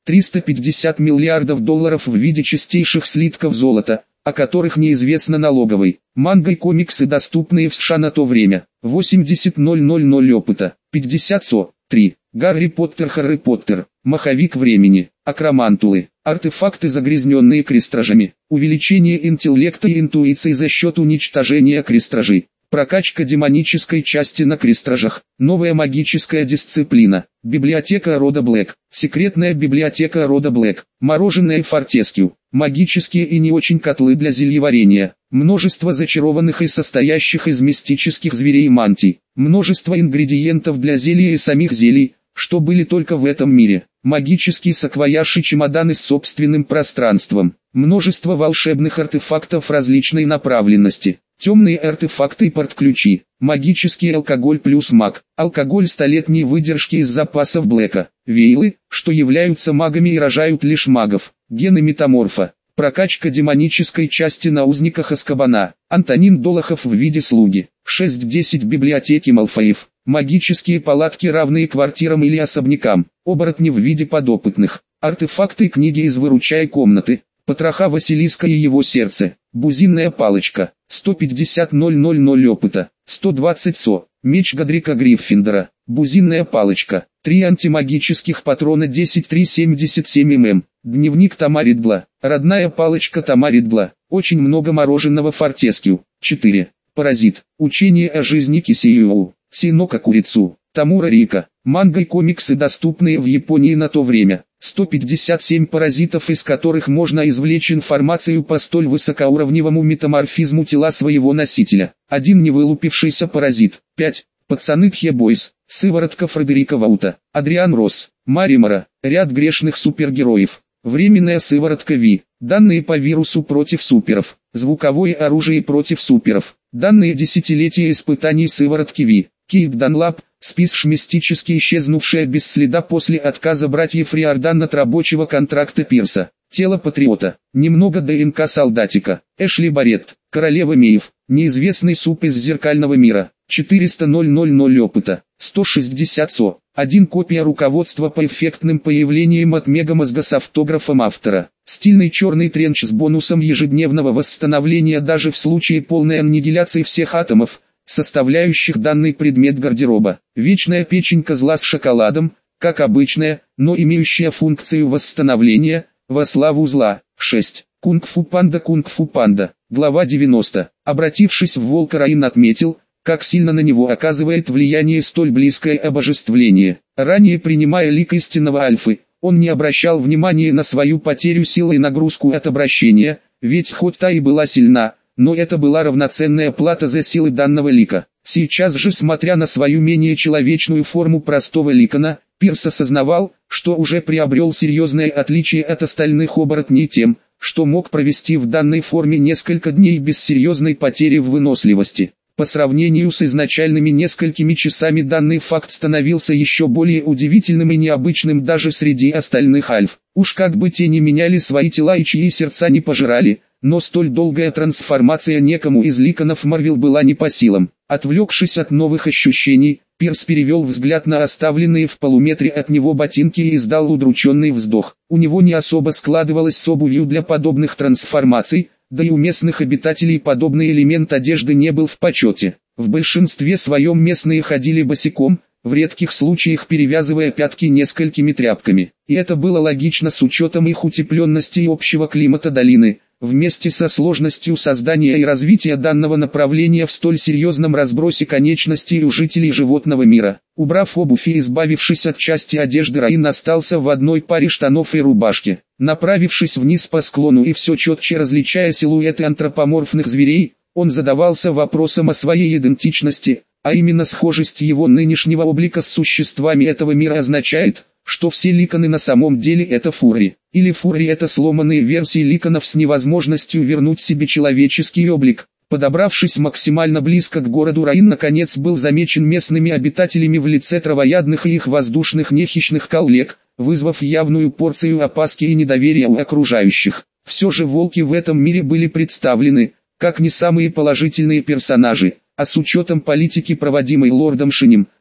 триста пятьдесят миллиардов долларов в виде чистейших слитков золота, о которых неизвестно налоговой. Манго и комиксы, доступные в США на то время. восемьдесят тысяч опыта. пятьдесят со. три. Гарри Поттер Харри Поттер. Маховик времени. Акромантулы. Артефакты, загрязненные крестражами. Увеличение интеллекта и интуиции за счет уничтожения крестражей. Прокачка демонической части на крестражах. Новая магическая дисциплина. Библиотека рода Блэк. Секретная библиотека рода Блэк. Мороженое Фортескью. Магические и не очень котлы для зельеварения. Множество зачарованных и состоящих из мистических зверей мантий. Множество ингредиентов для зелья и самих зелий, что были только в этом мире. Магический саквояж и чемоданы с собственным пространством. Множество волшебных артефактов различной направленности. Темные артефакты и портключи. Магический алкоголь плюс маг. Алкоголь столетней выдержки из запасов Блэка. Вейлы, что являются магами и рожают лишь магов. Гены метаморфа. Прокачка демонической части на узниках Азкабана. Антонин Долохов в виде слуги. шесть десять библиотеки Малфоев. Магические палатки, равные квартирам или особнякам. Оборотни в виде подопытных. Артефакты и книги из выручай комнаты. Потроха Василиска и его сердце. Бузинная палочка. сто пятьдесят тысяч опыта. сто двадцать со. Меч Годрика Гриффиндора. Бузинная палочка. три антимагических патрона десять три семьдесят семь мм. Дневник Тома Ридла. Родная палочка Тома Ридла. Очень много мороженого Фортескью. четыре. Паразит. Учение о жизни Кисиюу. Синока Курицу. Тамура Рика. Манго и комиксы, доступные в Японии на то время. сто пятьдесят семь паразитов, из которых можно извлечь информацию по столь высокоуровневому метаморфизму тела своего носителя. Один невылупившийся паразит. пять. Пацаны Тхебойс. Сыворотка Фредерика Ваута. Адриан Росс. Маримора. Ряд грешных супергероев. Временная сыворотка Ви. Данные по вирусу против суперов. Звуковое оружие против суперов. Данные десятилетия испытаний сыворотки Ви. Кейт Данлап. Списш мистически исчезнувшая без следа после отказа братьев Риордан от рабочего контракта Пирса. Тело патриота. Немного ДНК солдатика. Эшли Барретт. Королева Меев. Неизвестный суп из зеркального мира. четыреста тысяч опыта. сто шестьдесят со. один копия руководства по эффектным появлениям от Мегамозга с автографом автора. Стильный черный тренч с бонусом ежедневного восстановления даже в случае полной аннигиляции всех атомов, составляющих данный предмет гардероба. Вечная печень козла с шоколадом, как обычная, но имеющая функцию восстановления, во славу зла. шесть. Кунг-фу панда Кунг-фу панда. Глава девяносто. Обратившись в волка, Раин отметил, как сильно на него оказывает влияние столь близкое обожествление. Ранее, принимая лик истинного Альфы, он не обращал внимания на свою потерю силы и нагрузку от обращения, ведь хоть та и была сильна, но это была равноценная плата за силы данного лика. Сейчас же, смотря на свою менее человечную форму простого ликана, Пирс осознавал, что уже приобрел серьезное отличие от остальных оборотней тем, что мог провести в данной форме несколько дней без серьезной потери в выносливости. По сравнению с изначальными несколькими часами данный факт становился еще более удивительным и необычным даже среди остальных альф. Уж как бы те не меняли свои тела и чьи сердца не пожирали, но столь долгая трансформация некому из ликанов Марвел была не по силам. Отвлекшись от новых ощущений, Пирс перевел взгляд на оставленные в полуметре от него ботинки и издал удрученный вздох. У него не особо складывалось с обувью для подобных трансформаций, да и у местных обитателей подобный элемент одежды не был в почете. В большинстве своем местные ходили босиком, в редких случаях перевязывая пятки несколькими тряпками. И это было логично с учетом их утепленности и общего климата долины. Вместе со сложностью создания и развития данного направления в столь серьезном разбросе конечностей у жителей животного мира. Убрав обувь и избавившись от части одежды, Раин остался в одной паре штанов и рубашки. Направившись вниз по склону и все четче различая силуэты антропоморфных зверей, он задавался вопросом о своей идентичности, а именно схожесть его нынешнего облика с существами этого мира означает, что все ликаны на самом деле это фурри. Или фурри это сломанные версии ликанов с невозможностью вернуть себе человеческий облик. Подобравшись максимально близко к городу, Раин наконец был замечен местными обитателями в лице травоядных и их воздушных нехищных коллег, вызвав явную порцию опаски и недоверия у окружающих. Все же волки в этом мире были представлены, как не самые положительные персонажи, а с учетом политики, проводимой лордом Шинем,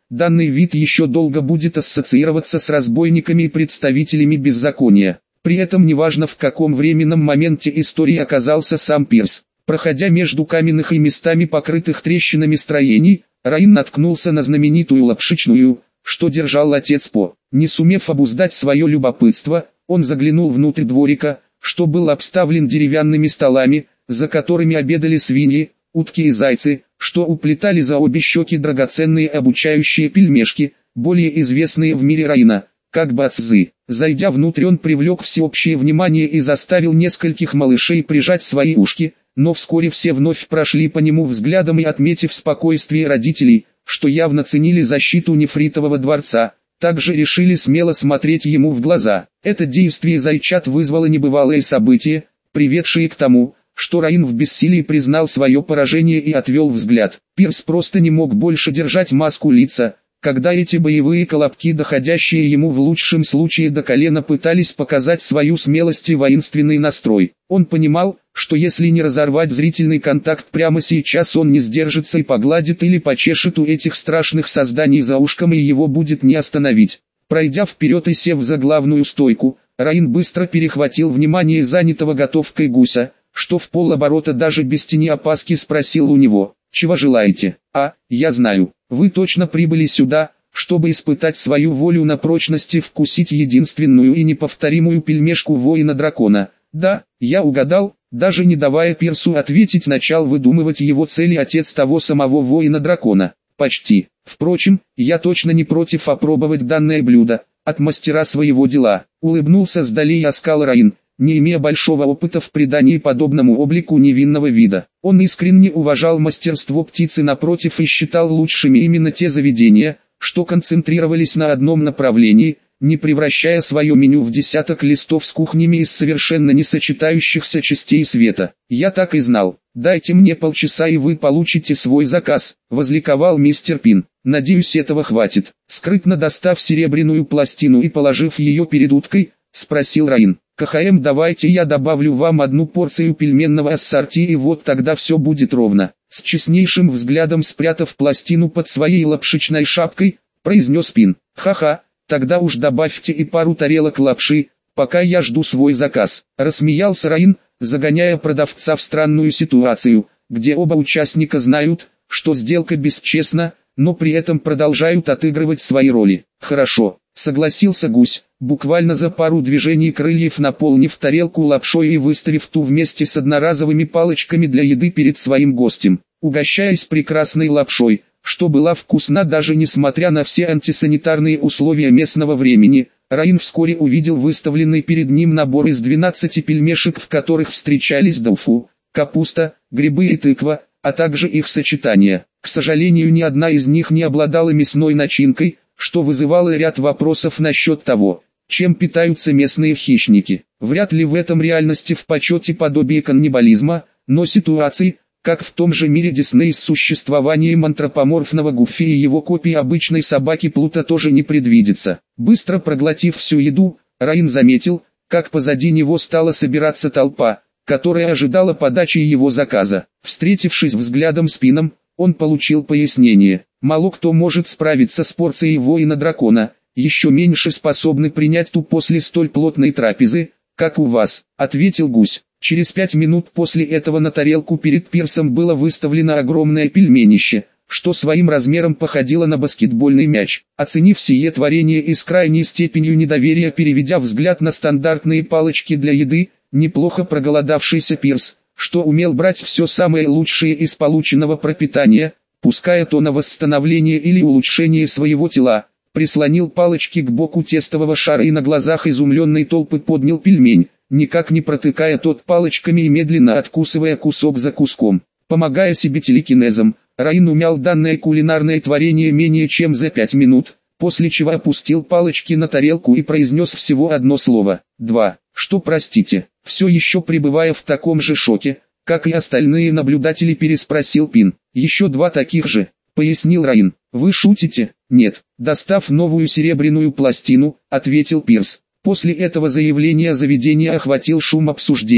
данный вид еще долго будет ассоциироваться с разбойниками и представителями беззакония. При этом неважно, в каком временном моменте истории оказался сам Пирс. Проходя между каменных и местами покрытых трещинами строений, Раин наткнулся на знаменитую лапшичную, что держал отец По. Не сумев обуздать свое любопытство, он заглянул внутрь дворика, что был обставлен деревянными столами, за которыми обедали свиньи, утки и зайцы, что уплетали за обе щеки драгоценные обучающие пельмешки, более известные в мире Раина, как бацзы. Зайдя внутрь, он привлек всеобщее внимание и заставил нескольких малышей прижать свои ушки, но вскоре все вновь прошли по нему взглядом и, отметив спокойствие родителей, что явно ценили защиту нефритового дворца, также решили смело смотреть ему в глаза. Это действие зайчат вызвало небывалое событие, приведшее к тому, что Раин в бессилии признал свое поражение и отвел взгляд. Пирс просто не мог больше держать маску лица, когда эти боевые колобки, доходящие ему в лучшем случае до колена, пытались показать свою смелость и воинственный настрой. Он понимал, что если не разорвать зрительный контакт прямо сейчас, он не сдержится и погладит или почешет у этих страшных созданий за ушком, и его будет не остановить. Пройдя вперед и сев за главную стойку, Раин быстро перехватил внимание занятого готовкой гуся, что в полоборота даже без тени опаски спросил у него: «Чего желаете?» «А, я знаю, вы точно прибыли сюда, чтобы испытать свою волю на прочность и вкусить единственную и неповторимую пельмешку воина-дракона». «Да, я угадал». Даже не давая Пирсу ответить, начал выдумывать его цели отец того самого воина-дракона. «Почти. Впрочем, я точно не против опробовать данное блюдо от мастера своего дела», — улыбнулся сдали оскал Раин, не имея большого опыта в придании подобному облику невинного вида. Он искренне уважал мастерство птицы напротив и считал лучшими именно те заведения, что концентрировались на одном направлении, не превращая свое меню в десяток листов с кухнями из совершенно не сочетающихся частей света. «Я так и знал. Дайте мне полчаса, и вы получите свой заказ», — возликовал мистер Пин. «Надеюсь, этого хватит». Скрытно достав серебряную пластину и положив ее перед уткой, спросил Раин: «КХМ, давайте я добавлю вам одну порцию пельменного ассорти, и вот тогда все будет ровно». С честнейшим взглядом спрятав пластину под своей лапшичной шапкой, произнес Пин: «Ха-ха, тогда уж добавьте и пару тарелок лапши, пока я жду свой заказ». Рассмеялся Раин, загоняя продавца в странную ситуацию, где оба участника знают, что сделка бесчестна, но при этом продолжают отыгрывать свои роли. «Хорошо», — согласился гусь, буквально за пару движений крыльев наполнив тарелку лапшой и выставив ту вместе с одноразовыми палочками для еды перед своим гостем. Угощаясь прекрасной лапшой, что была вкусна даже несмотря на все антисанитарные условия местного времени, Раин вскоре увидел выставленный перед ним набор из двенадцати пельмешек, в которых встречались тофу, капуста, грибы и тыква, а также их сочетания. К сожалению, ни одна из них не обладала мясной начинкой, что вызывало ряд вопросов насчет того, чем питаются местные хищники. Вряд ли в этом реальности в почете подобие каннибализма, но ситуации, как в том же мире Дисней с существованием антропоморфного Гуффи и его копии обычной собаки Плута, тоже не предвидится. Быстро проглотив всю еду, Раин заметил, как позади него стала собираться толпа, которая ожидала подачи его заказа. Встретившись взглядом с Пином, он получил пояснение: «Мало кто может справиться с порцией воина-дракона, еще меньше способны принять ту после столь плотной трапезы, как у вас», — ответил гусь. Через пять минут после этого на тарелку перед Пирсом было выставлено огромное пельменище, что своим размером походило на баскетбольный мяч. Оценив сие творение и с крайней степенью недоверия переведя взгляд на стандартные палочки для еды, неплохо проголодавшийся Пирс, что умел брать все самое лучшее из полученного пропитания, пускай то на восстановление или улучшение своего тела, прислонил палочки к боку тестового шара и на глазах изумленной толпы поднял пельмень, никак не протыкая тот палочками и медленно откусывая кусок за куском. Помогая себе телекинезом, Раин умял данное кулинарное творение менее чем за пять минут, после чего опустил палочки на тарелку и произнес всего одно слово: «Два». «Что, простите?» Все еще пребывая в таком же шоке, как и остальные наблюдатели, переспросил Пин. «Еще два таких же», — пояснил Раин. «Вы шутите?» «Нет». Достав новую серебряную пластину, ответил Пирс. После этого заявления заведение охватил шум обсуждений.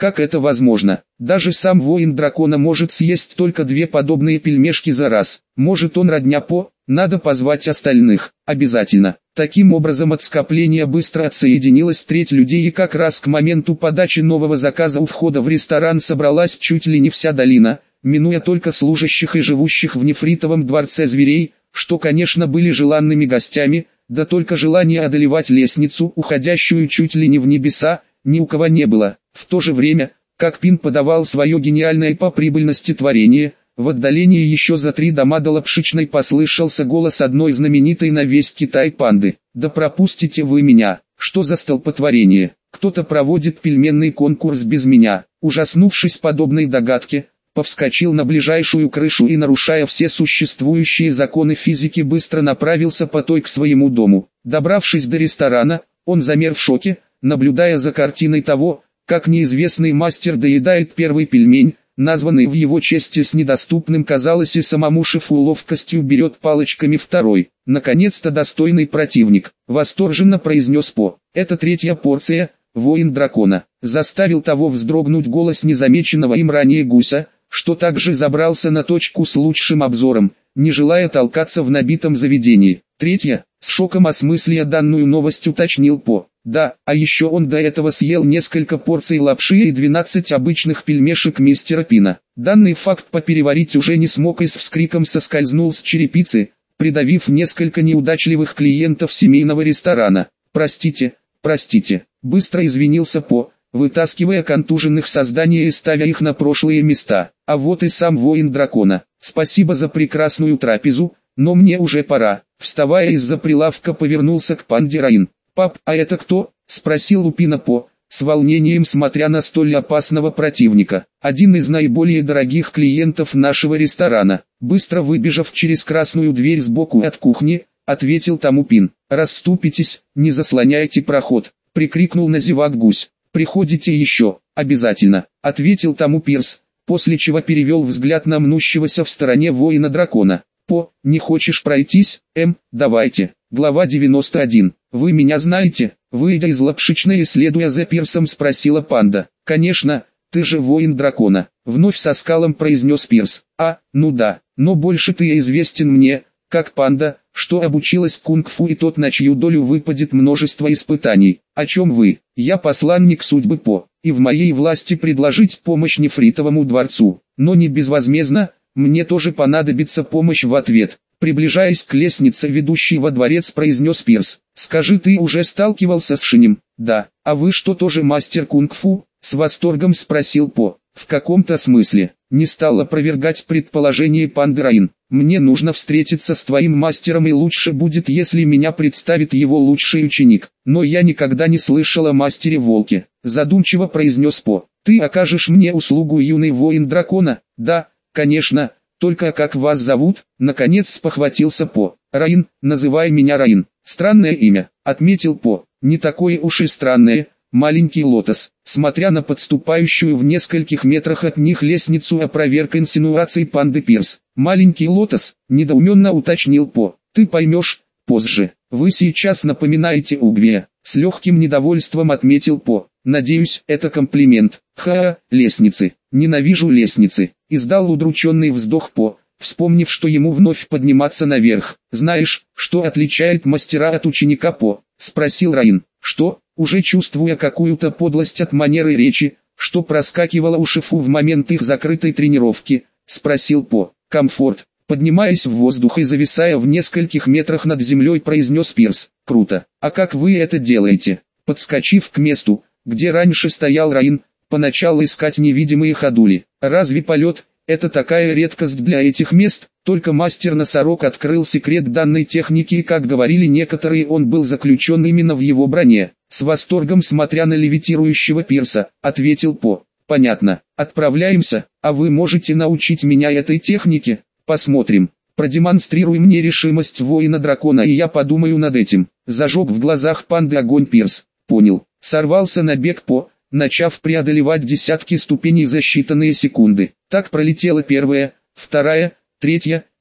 Как это возможно? Даже сам воин дракона может съесть только две подобные пельмешки за раз. Может он родня По? Надо позвать остальных. Обязательно. Таким образом от скопления быстро отсоединилась треть людей, и как раз к моменту подачи нового заказа у входа в ресторан собралась чуть ли не вся долина, минуя только служащих и живущих в нефритовом дворце зверей, что, конечно, были желанными гостями, да только желания одолевать лестницу, уходящую чуть ли не в небеса, ни у кого не было. В то же время, как Пин подавал свое гениальное по прибыльности творение, в отдалении еще за три дома до Лапшичной послышался голос одной знаменитой на весь Китай панды. «Да пропустите вы меня, что за столпотворение, кто-то проводит пельменный конкурс без меня». Ужаснувшись подобной догадке, повскочил на ближайшую крышу и, нарушая все существующие законы физики, быстро направился по той к своему дому. Добравшись до ресторана, он замер в шоке, наблюдая за картиной того, как неизвестный мастер доедает первый пельмень, названный в его честь с недоступным, казалось, и самому шефу ловкостью берет палочками второй. Наконец-то достойный противник, восторженно произнес По. Это третья порция, воин дракона. Заставил того вздрогнуть голос незамеченного им ранее гуся, что также забрался на точку с лучшим обзором, не желая толкаться в набитом заведении. Третья, с шоком осмысля данную новость, уточнил По. Да, а еще он до этого съел несколько порций лапши и двенадцать обычных пельмешек мистера Пина. Данный факт попереварить уже не смог и с вскриком соскользнул с черепицы, придавив несколько неудачливых клиентов семейного ресторана. «Простите, простите», — быстро извинился По, вытаскивая контуженных созданий и ставя их на прошлые места. А вот и сам воин дракона. «Спасибо за прекрасную трапезу, но мне уже пора». Вставая из-за прилавка, повернулся к панде Раин. «Пап, а это кто?» — спросил у Пина По, с волнением смотря на столь опасного противника. «Один из наиболее дорогих клиентов нашего ресторана». Быстро выбежав через красную дверь сбоку от кухни, ответил тому Пин. «Расступитесь, не заслоняйте проход», — прикрикнул на зевак гусь. «Приходите еще, обязательно», — ответил тому Пирс, после чего перевел взгляд на мнущегося в стороне воина дракона. «По, не хочешь пройтись? Эм, давайте». Глава девяносто один. «Вы меня знаете?» Выйдя из Лапшичной и следуя за Пирсом, спросила панда. «Конечно, ты же воин дракона», — вновь со скалом произнес Пирс. «А, ну да, но больше ты известен мне, как панда, что обучилась кунг-фу, и тот, на чью долю выпадет множество испытаний. О чем вы? Я посланник судьбы По, и в моей власти предложить помощь нефритовому дворцу, но не безвозмездно, мне тоже понадобится помощь в ответ». Приближаясь к лестнице, ведущей во дворец, произнес Пирс. «Скажи, ты уже сталкивался с Шинем?» «Да». «А вы что, тоже мастер кунг-фу?» С восторгом спросил По. «В каком-то смысле». Не стал опровергать предположение панды Раин. «Мне нужно встретиться с твоим мастером, и лучше будет, если меня представит его лучший ученик. Но я никогда не слышал о мастере Волке», задумчиво произнес По. «Ты окажешь мне услугу, юный воин дракона?» «Да, конечно. Только как вас зовут?» Наконец спохватился По. «Раин, называй меня Раин». «Странное имя», отметил По. «Не такое уж и странное, маленький лотос». Смотря на подступающую в нескольких метрах от них лестницу, опроверг инсинуаций панды Пирс. «Маленький лотос», недоуменно уточнил По. «Ты поймешь позже. Вы сейчас напоминаете Угвия», с легким недовольством отметил По. «Надеюсь, это комплимент». «Ха-ха, лестницы. Ненавижу лестницы», издал удрученный вздох По, вспомнив, что ему вновь подниматься наверх. «Знаешь, что отличает мастера от ученика По?» спросил Раин. «Что?» Уже чувствуя какую-то подлость от манеры речи, что проскакивало у шефу в момент их закрытой тренировки, спросил По. «Комфорт». Поднимаясь в воздух и зависая в нескольких метрах над землей, произнес Пирс. «Круто. А как вы это делаете?» Подскочив к месту, где раньше стоял Раин, поначалу искать невидимые ходули. «Разве полет — это такая редкость для этих мест?» Только мастер-носорог открыл секрет данной техники, и, как говорили некоторые, он был заключен именно в его броне. С восторгом смотря на левитирующего Пирса, ответил По. «Понятно. Отправляемся, а вы можете научить меня этой технике?» «Посмотрим. Продемонстрируй мне решимость воина-дракона, и я подумаю над этим». Зажег в глазах панды огонь Пирс. «Понял». Сорвался на бег По, начав преодолевать десятки ступеней за считанные секунды. Так пролетела первая, вторая, третья,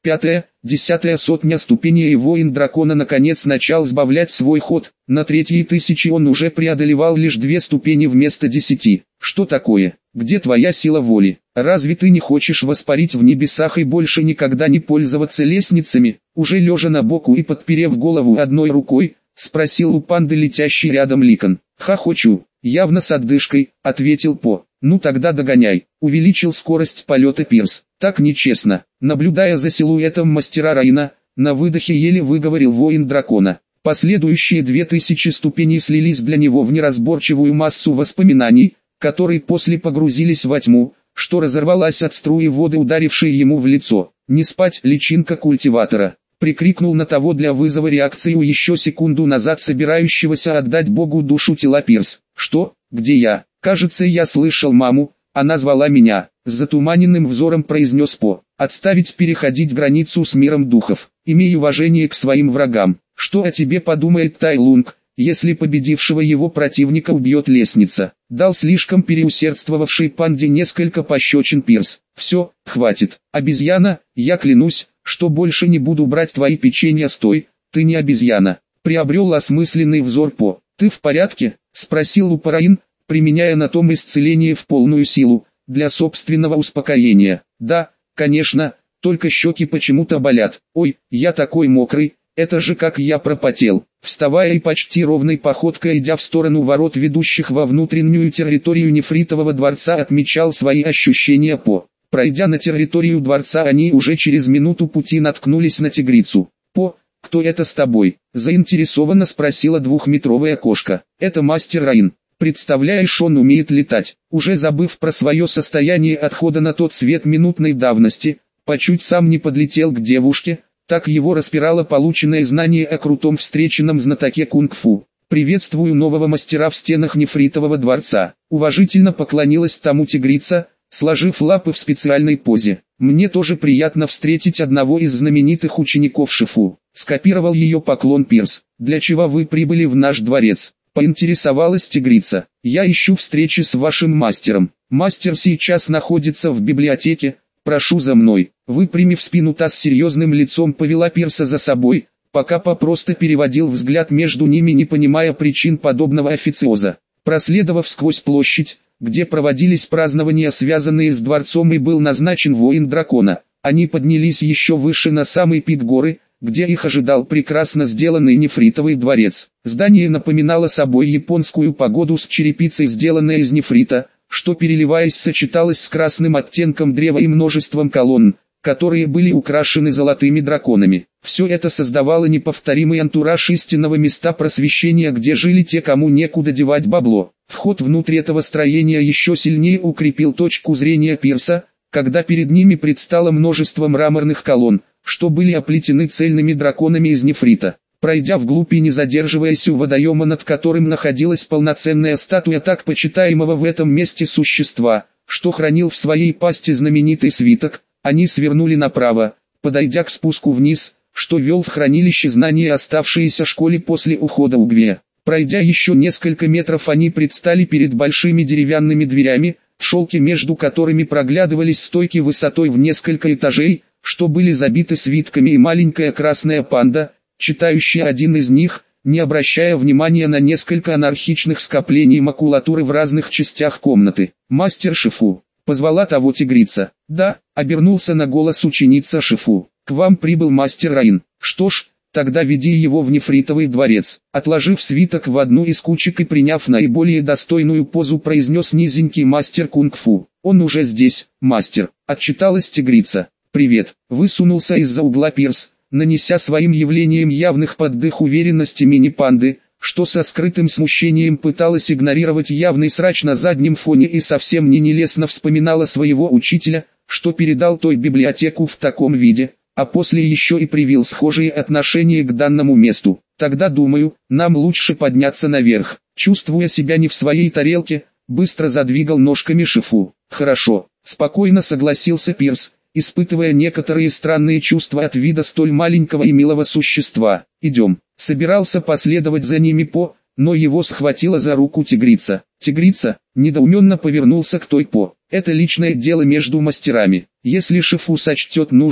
Пятая, десятая сотня ступеней и воин дракона наконец начал сбавлять свой ход. На третьей тысячи он уже преодолевал лишь две ступени вместо десяти. Что такое? Где твоя сила воли? Разве ты не хочешь воспарить в небесах и больше никогда не пользоваться лестницами? Уже лежа на боку и подперев голову одной рукой, спросил у панды летящий рядом Ликан. Ха, хочу, явно с отдышкой, ответил По. Ну тогда догоняй, увеличил скорость полета Пирс. Так нечестно. Наблюдая за силуэтом мастера Раина, на выдохе еле выговорил воин дракона. Последующие две тысячи ступеней слились для него в неразборчивую массу воспоминаний, которые после погрузились во тьму, что разорвалась от струи воды, ударившей ему в лицо. «Не спать, личинка культиватора!» Прикрикнул на того для вызова реакцию еще секунду назад собирающегося отдать Богу душу тела Пирс. «Что? Где я? Кажется, я слышал маму, она звала меня», с затуманенным взором произнес По. «Отставить переходить границу с миром духов. Имей уважение к своим врагам. Что о тебе подумает Tai Lung, если победившего его противника убьет лестница?» Дал слишком переусердствовавшей панде несколько пощечин Пирс. «Все, хватит. Обезьяна, я клянусь, что больше не буду брать твои печенья. Стой, ты не обезьяна». Приобрел осмысленный взор По. «Ты в порядке?» — спросил Упараин, применяя на том исцеление в полную силу, для собственного успокоения. «Да, конечно, только щеки почему-то болят. Ой, я такой мокрый, это же как я пропотел». Вставая и почти ровной походкой идя в сторону ворот, ведущих во внутреннюю территорию нефритового дворца, отмечал свои ощущения По. Пройдя на территорию дворца, они уже через минуту пути наткнулись на тигрицу. «По, кто это с тобой?» – заинтересованно спросила двухметровая кошка. «Это мастер Раин. Представляешь, он умеет летать». Уже забыв про свое состояние отхода на тот свет минутной давности, По чуть сам не подлетел к девушке, так его распирало полученное знание о крутом встреченном знатоке кунг-фу. «Приветствую нового мастера в стенах нефритового дворца», — уважительно поклонилась тому тигрица, сложив лапы в специальной позе. «Мне тоже приятно встретить одного из знаменитых учеников Шифу», — скопировал ее поклон Пирс. «Для чего вы прибыли в наш дворец?» — поинтересовалась тигрица. «Я ищу встречи с вашим мастером. Мастер сейчас находится в библиотеке. Прошу за мной». Выпрямив спину, та с серьезным лицом повела Пирса за собой, пока По просто переводил взгляд между ними, не понимая причин подобного официоза. Проследовав сквозь площадь, где проводились празднования, связанные с дворцом, и был назначен воин дракона, они поднялись еще выше на самый пик горы, где их ожидал прекрасно сделанный нефритовый дворец. Здание напоминало собой японскую пагоду с черепицей, сделанной из нефрита, что, переливаясь, сочеталось с красным оттенком древа и множеством колонн, которые были украшены золотыми драконами. Все это создавало неповторимый антураж истинного места просвещения, где жили те, кому некуда девать бабло. Вход внутрь этого строения еще сильнее укрепил точку зрения Пирса, когда перед ними предстало множество мраморных колонн, что были оплетены цельными драконами из нефрита. Пройдя вглубь и не задерживаясь у водоема, над которым находилась полноценная статуя так почитаемого в этом месте существа, что хранил в своей пасти знаменитый свиток, они свернули направо, подойдя к спуску вниз, что вел в хранилище знаний, оставшиеся школе после ухода Угвея. Пройдя еще несколько метров, они предстали перед большими деревянными дверями, в шелке между которыми проглядывались стойки высотой в несколько этажей, что были забиты свитками, и маленькая красная панда, читающая один из них, не обращая внимания на несколько анархичных скоплений макулатуры в разных частях комнаты. «Мастер Шифу», — позвала того тигрица. «Да», — обернулся на голос ученица Шифу. «К вам прибыл мастер Раин. Что ж, тогда веди его в нефритовый дворец». Отложив свиток в одну из кучек и приняв наиболее достойную позу, произнес низенький мастер кунг-фу. «Он уже здесь, мастер», — отчиталась тигрица. «Привет», — высунулся из-за угла Пирс, нанеся своим явлением явных поддых уверенности мини-панды, что со скрытым смущением пыталась игнорировать явный срач на заднем фоне и совсем не нелестно вспоминала своего учителя, что передал той библиотеку в таком виде, а после еще и привил схожие отношения к данному месту. «Тогда, думаю, нам лучше подняться наверх». Чувствуя себя не в своей тарелке, быстро задвигал ножками Шифу. «Хорошо», — спокойно согласился Пирс, испытывая некоторые странные чувства от вида столь маленького и милого существа. «Идем». Собирался последовать за ними По, но его схватила за руку тигрица. Тигрица недоуменно повернулся к той По. «Это личное дело между мастерами. Если Шифу сочтет нужным,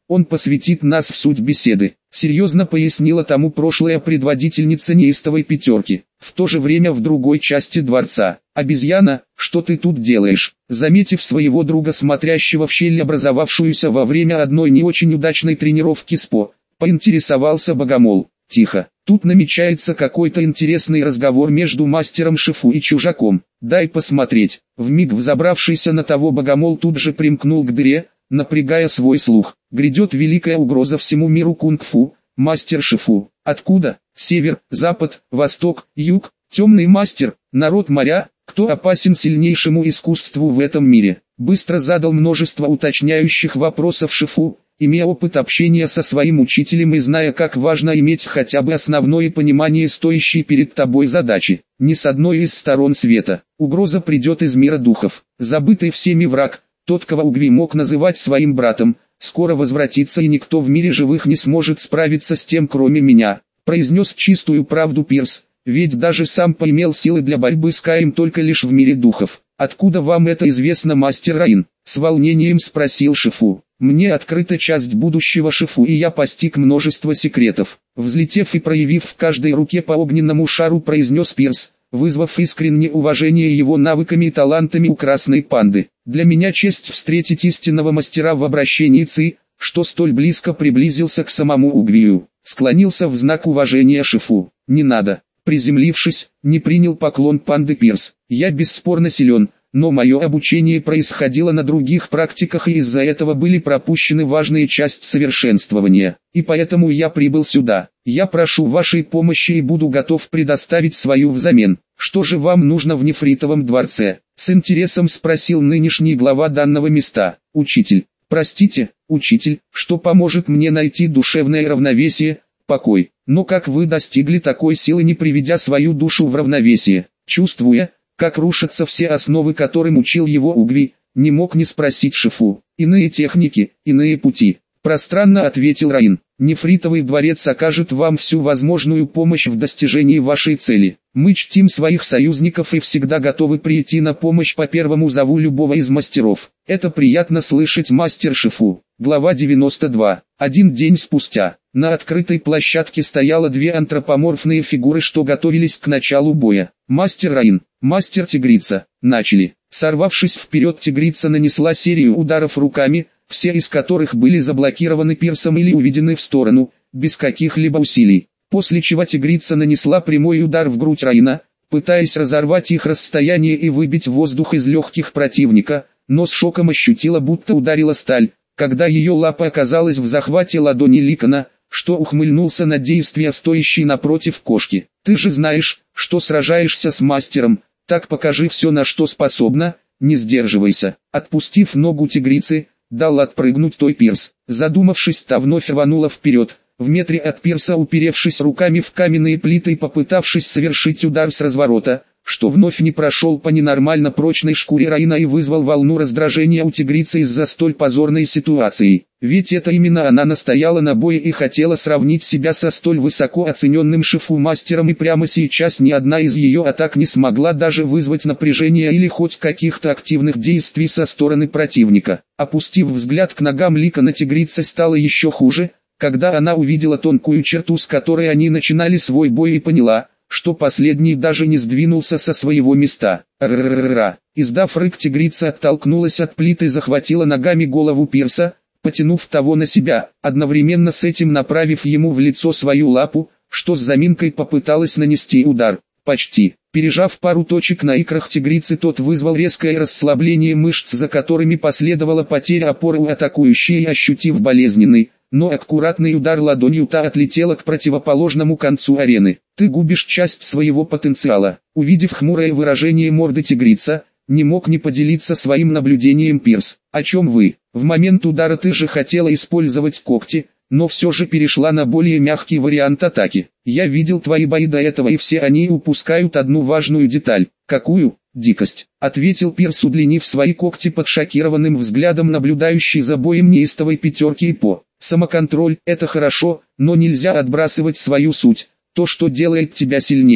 Он посвятит нас в суть беседы, серьезно пояснила тому прошлая предводительница неистовой пятерки. В то же время в другой части дворца. «Обезьяна, что ты тут делаешь?» Заметив своего друга, смотрящего в щель, образовавшуюся во время одной не очень удачной тренировки СПО, поинтересовался Богомол. «Тихо, тут намечается какой-то интересный разговор между мастером Шифу и чужаком. Дай посмотреть». Вмиг взобравшийся на того Богомол тут же примкнул к дыре, напрягая свой слух. «Грядет великая угроза всему миру кунг-фу, мастер Шифу. Откуда? Север, запад, восток, юг, темный мастер, народ моря, кто опасен сильнейшему искусству в этом мире?» Быстро задал множество уточняющих вопросов Шифу, имея опыт общения со своим учителем и зная, как важно иметь хотя бы основное понимание стоящей перед тобой задачи. Ни с одной из сторон света. Угроза придет из мира духов. Забытый всеми враг, тот, кого Угви мог называть своим братом, скоро возвратится, и никто в мире живых не сможет справиться с тем, кроме меня, произнес чистую правду Пирс, ведь даже сам поимел силы для борьбы с Каем только лишь в мире духов. «Откуда вам это известно, мастер Раин?» — с волнением спросил Шифу. «Мне открыта часть будущего Шифу, и я постиг множество секретов». Взлетев и проявив в каждой руке по огненному шару, произнес Пирс, вызвав искреннее уважение его навыками и талантами у красной панды. «Для меня честь встретить истинного мастера в обращении Ци, что столь близко приблизился к самому Угвию». Склонился в знак уважения Шифу. «Не надо». Приземлившись, не принял поклон панды Пирс. «Я бесспорно силен, но мое обучение происходило на других практиках, и из-за этого были пропущены важные части совершенствования. И поэтому я прибыл сюда. Я прошу вашей помощи и буду готов предоставить свою взамен. Что же вам нужно в Нефритовом дворце?» С интересом спросил нынешний глава данного места. «Учитель, простите, учитель, что поможет мне найти душевное равновесие, покой. Но как вы достигли такой силы, не приведя свою душу в равновесие?» Чувствуя, как рушатся все основы, которым учил его Угви, не мог не спросить Шифу. «Иные техники, иные пути», — пространно ответил Раин. «Нефритовый дворец окажет вам всю возможную помощь в достижении вашей цели. Мы чтим своих союзников и всегда готовы прийти на помощь по первому зову любого из мастеров». «Это приятно слышать, мастер Шифу». Глава девяносто два. Один день спустя. На открытой площадке стояло две антропоморфные фигуры, что готовились к началу боя. Мастер Раин, мастер Тигрица. Начали. Сорвавшись вперед, Тигрица нанесла серию ударов руками, все из которых были заблокированы Пирсом или уведены в сторону, без каких-либо усилий. После чего Тигрица нанесла прямой удар в грудь Раина, пытаясь разорвать их расстояние и выбить воздух из легких противника, но с шоком ощутила, будто ударила сталь, когда ее лапа оказалась в захвате ладони Ликана, что ухмыльнулся на действия стоящей напротив кошки. «Ты же знаешь, что сражаешься с мастером, так покажи все, на что способна, не сдерживайся». Отпустив ногу Тигрицы, дал отпрыгнуть той Пирс. Задумавшись, та вновь рванула вперед, в метре от Пирса уперевшись руками в каменные плиты и попытавшись совершить удар с разворота, что вновь не прошел по ненормально прочной шкуре Раина и вызвал волну раздражения у Тигрицы из-за столь позорной ситуации. Ведь это именно она настояла на бое и хотела сравнить себя со столь высоко оцененным Шифу-мастером, и прямо сейчас ни одна из ее атак не смогла даже вызвать напряжение или хоть каких-то активных действий со стороны противника. Опустив взгляд к ногам Ликана, Тигрица стало еще хуже, когда она увидела тонкую черту, с которой они начинали свой бой, и поняла, что последний даже не сдвинулся со своего места. Р-р-р-р. Издав рык, Тигрица оттолкнулась от плиты и захватила ногами голову Пирса, потянув того на себя, одновременно с этим направив ему в лицо свою лапу, что с заминкой попыталась нанести удар. Почти. Пережав пару точек на икрах Тигрицы, тот вызвал резкое расслабление мышц, за которыми последовала потеря опоры у атакующей, и ощутив болезненный, но аккуратный удар ладонью, та отлетела к противоположному концу арены. «Ты губишь часть своего потенциала». Увидев хмурое выражение морды Тигрица, не мог не поделиться своим наблюдением Пирс. «О чем вы? В момент удара ты же хотела использовать когти, но все же перешла на более мягкий вариант атаки. Я видел твои бои до этого, и все они упускают одну важную деталь». «Какую?» «Дикость», — ответил Пирс, удлинив свои когти под шокированным взглядом наблюдающий за боем неистовой пятерки и по. «Самоконтроль — это хорошо, но нельзя отбрасывать свою суть, то, что делает тебя сильнее».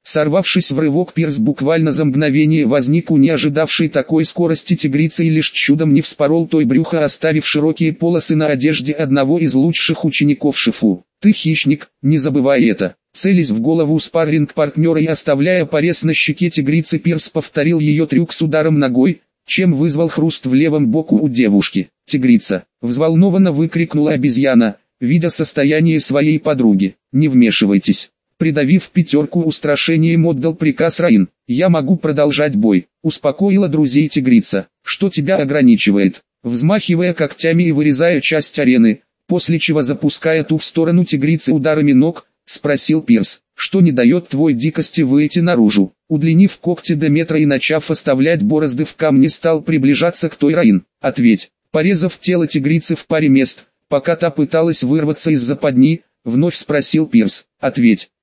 Сорвавшись в рывок, Пирс буквально за мгновение возник у не ожидавшей такой скорости тигрицы и лишь чудом не вспорол той брюхо, оставив широкие полосы на одежде одного из лучших учеников Шифу. «Ты хищник, не забывай это». Целясь в голову спарринг-партнера и оставляя порез на щеке тигрицы, Пирс повторил ее трюк с ударом ногой, чем вызвал хруст в левом боку у девушки. «Тигрица!» — взволнованно выкрикнула обезьяна, видя состояние своей подруги. «Не вмешивайтесь!» Придавив пятерку устрашением, отдал приказ Раин. «Я могу продолжать бой», — успокоила друзей тигрица. «Что тебя ограничивает?» Взмахивая когтями и вырезая часть арены, после чего запуская ту в сторону тигрицы ударами ног, спросил Пирс. «Что не дает твой дикости выйти наружу?» Удлинив когти до метра и начав оставлять борозды в камне, стал приближаться к той Раин. «Ответь». Порезав тело тигрицы в паре мест, пока та пыталась вырваться из западни, вновь спросил Пирс. «Ответь».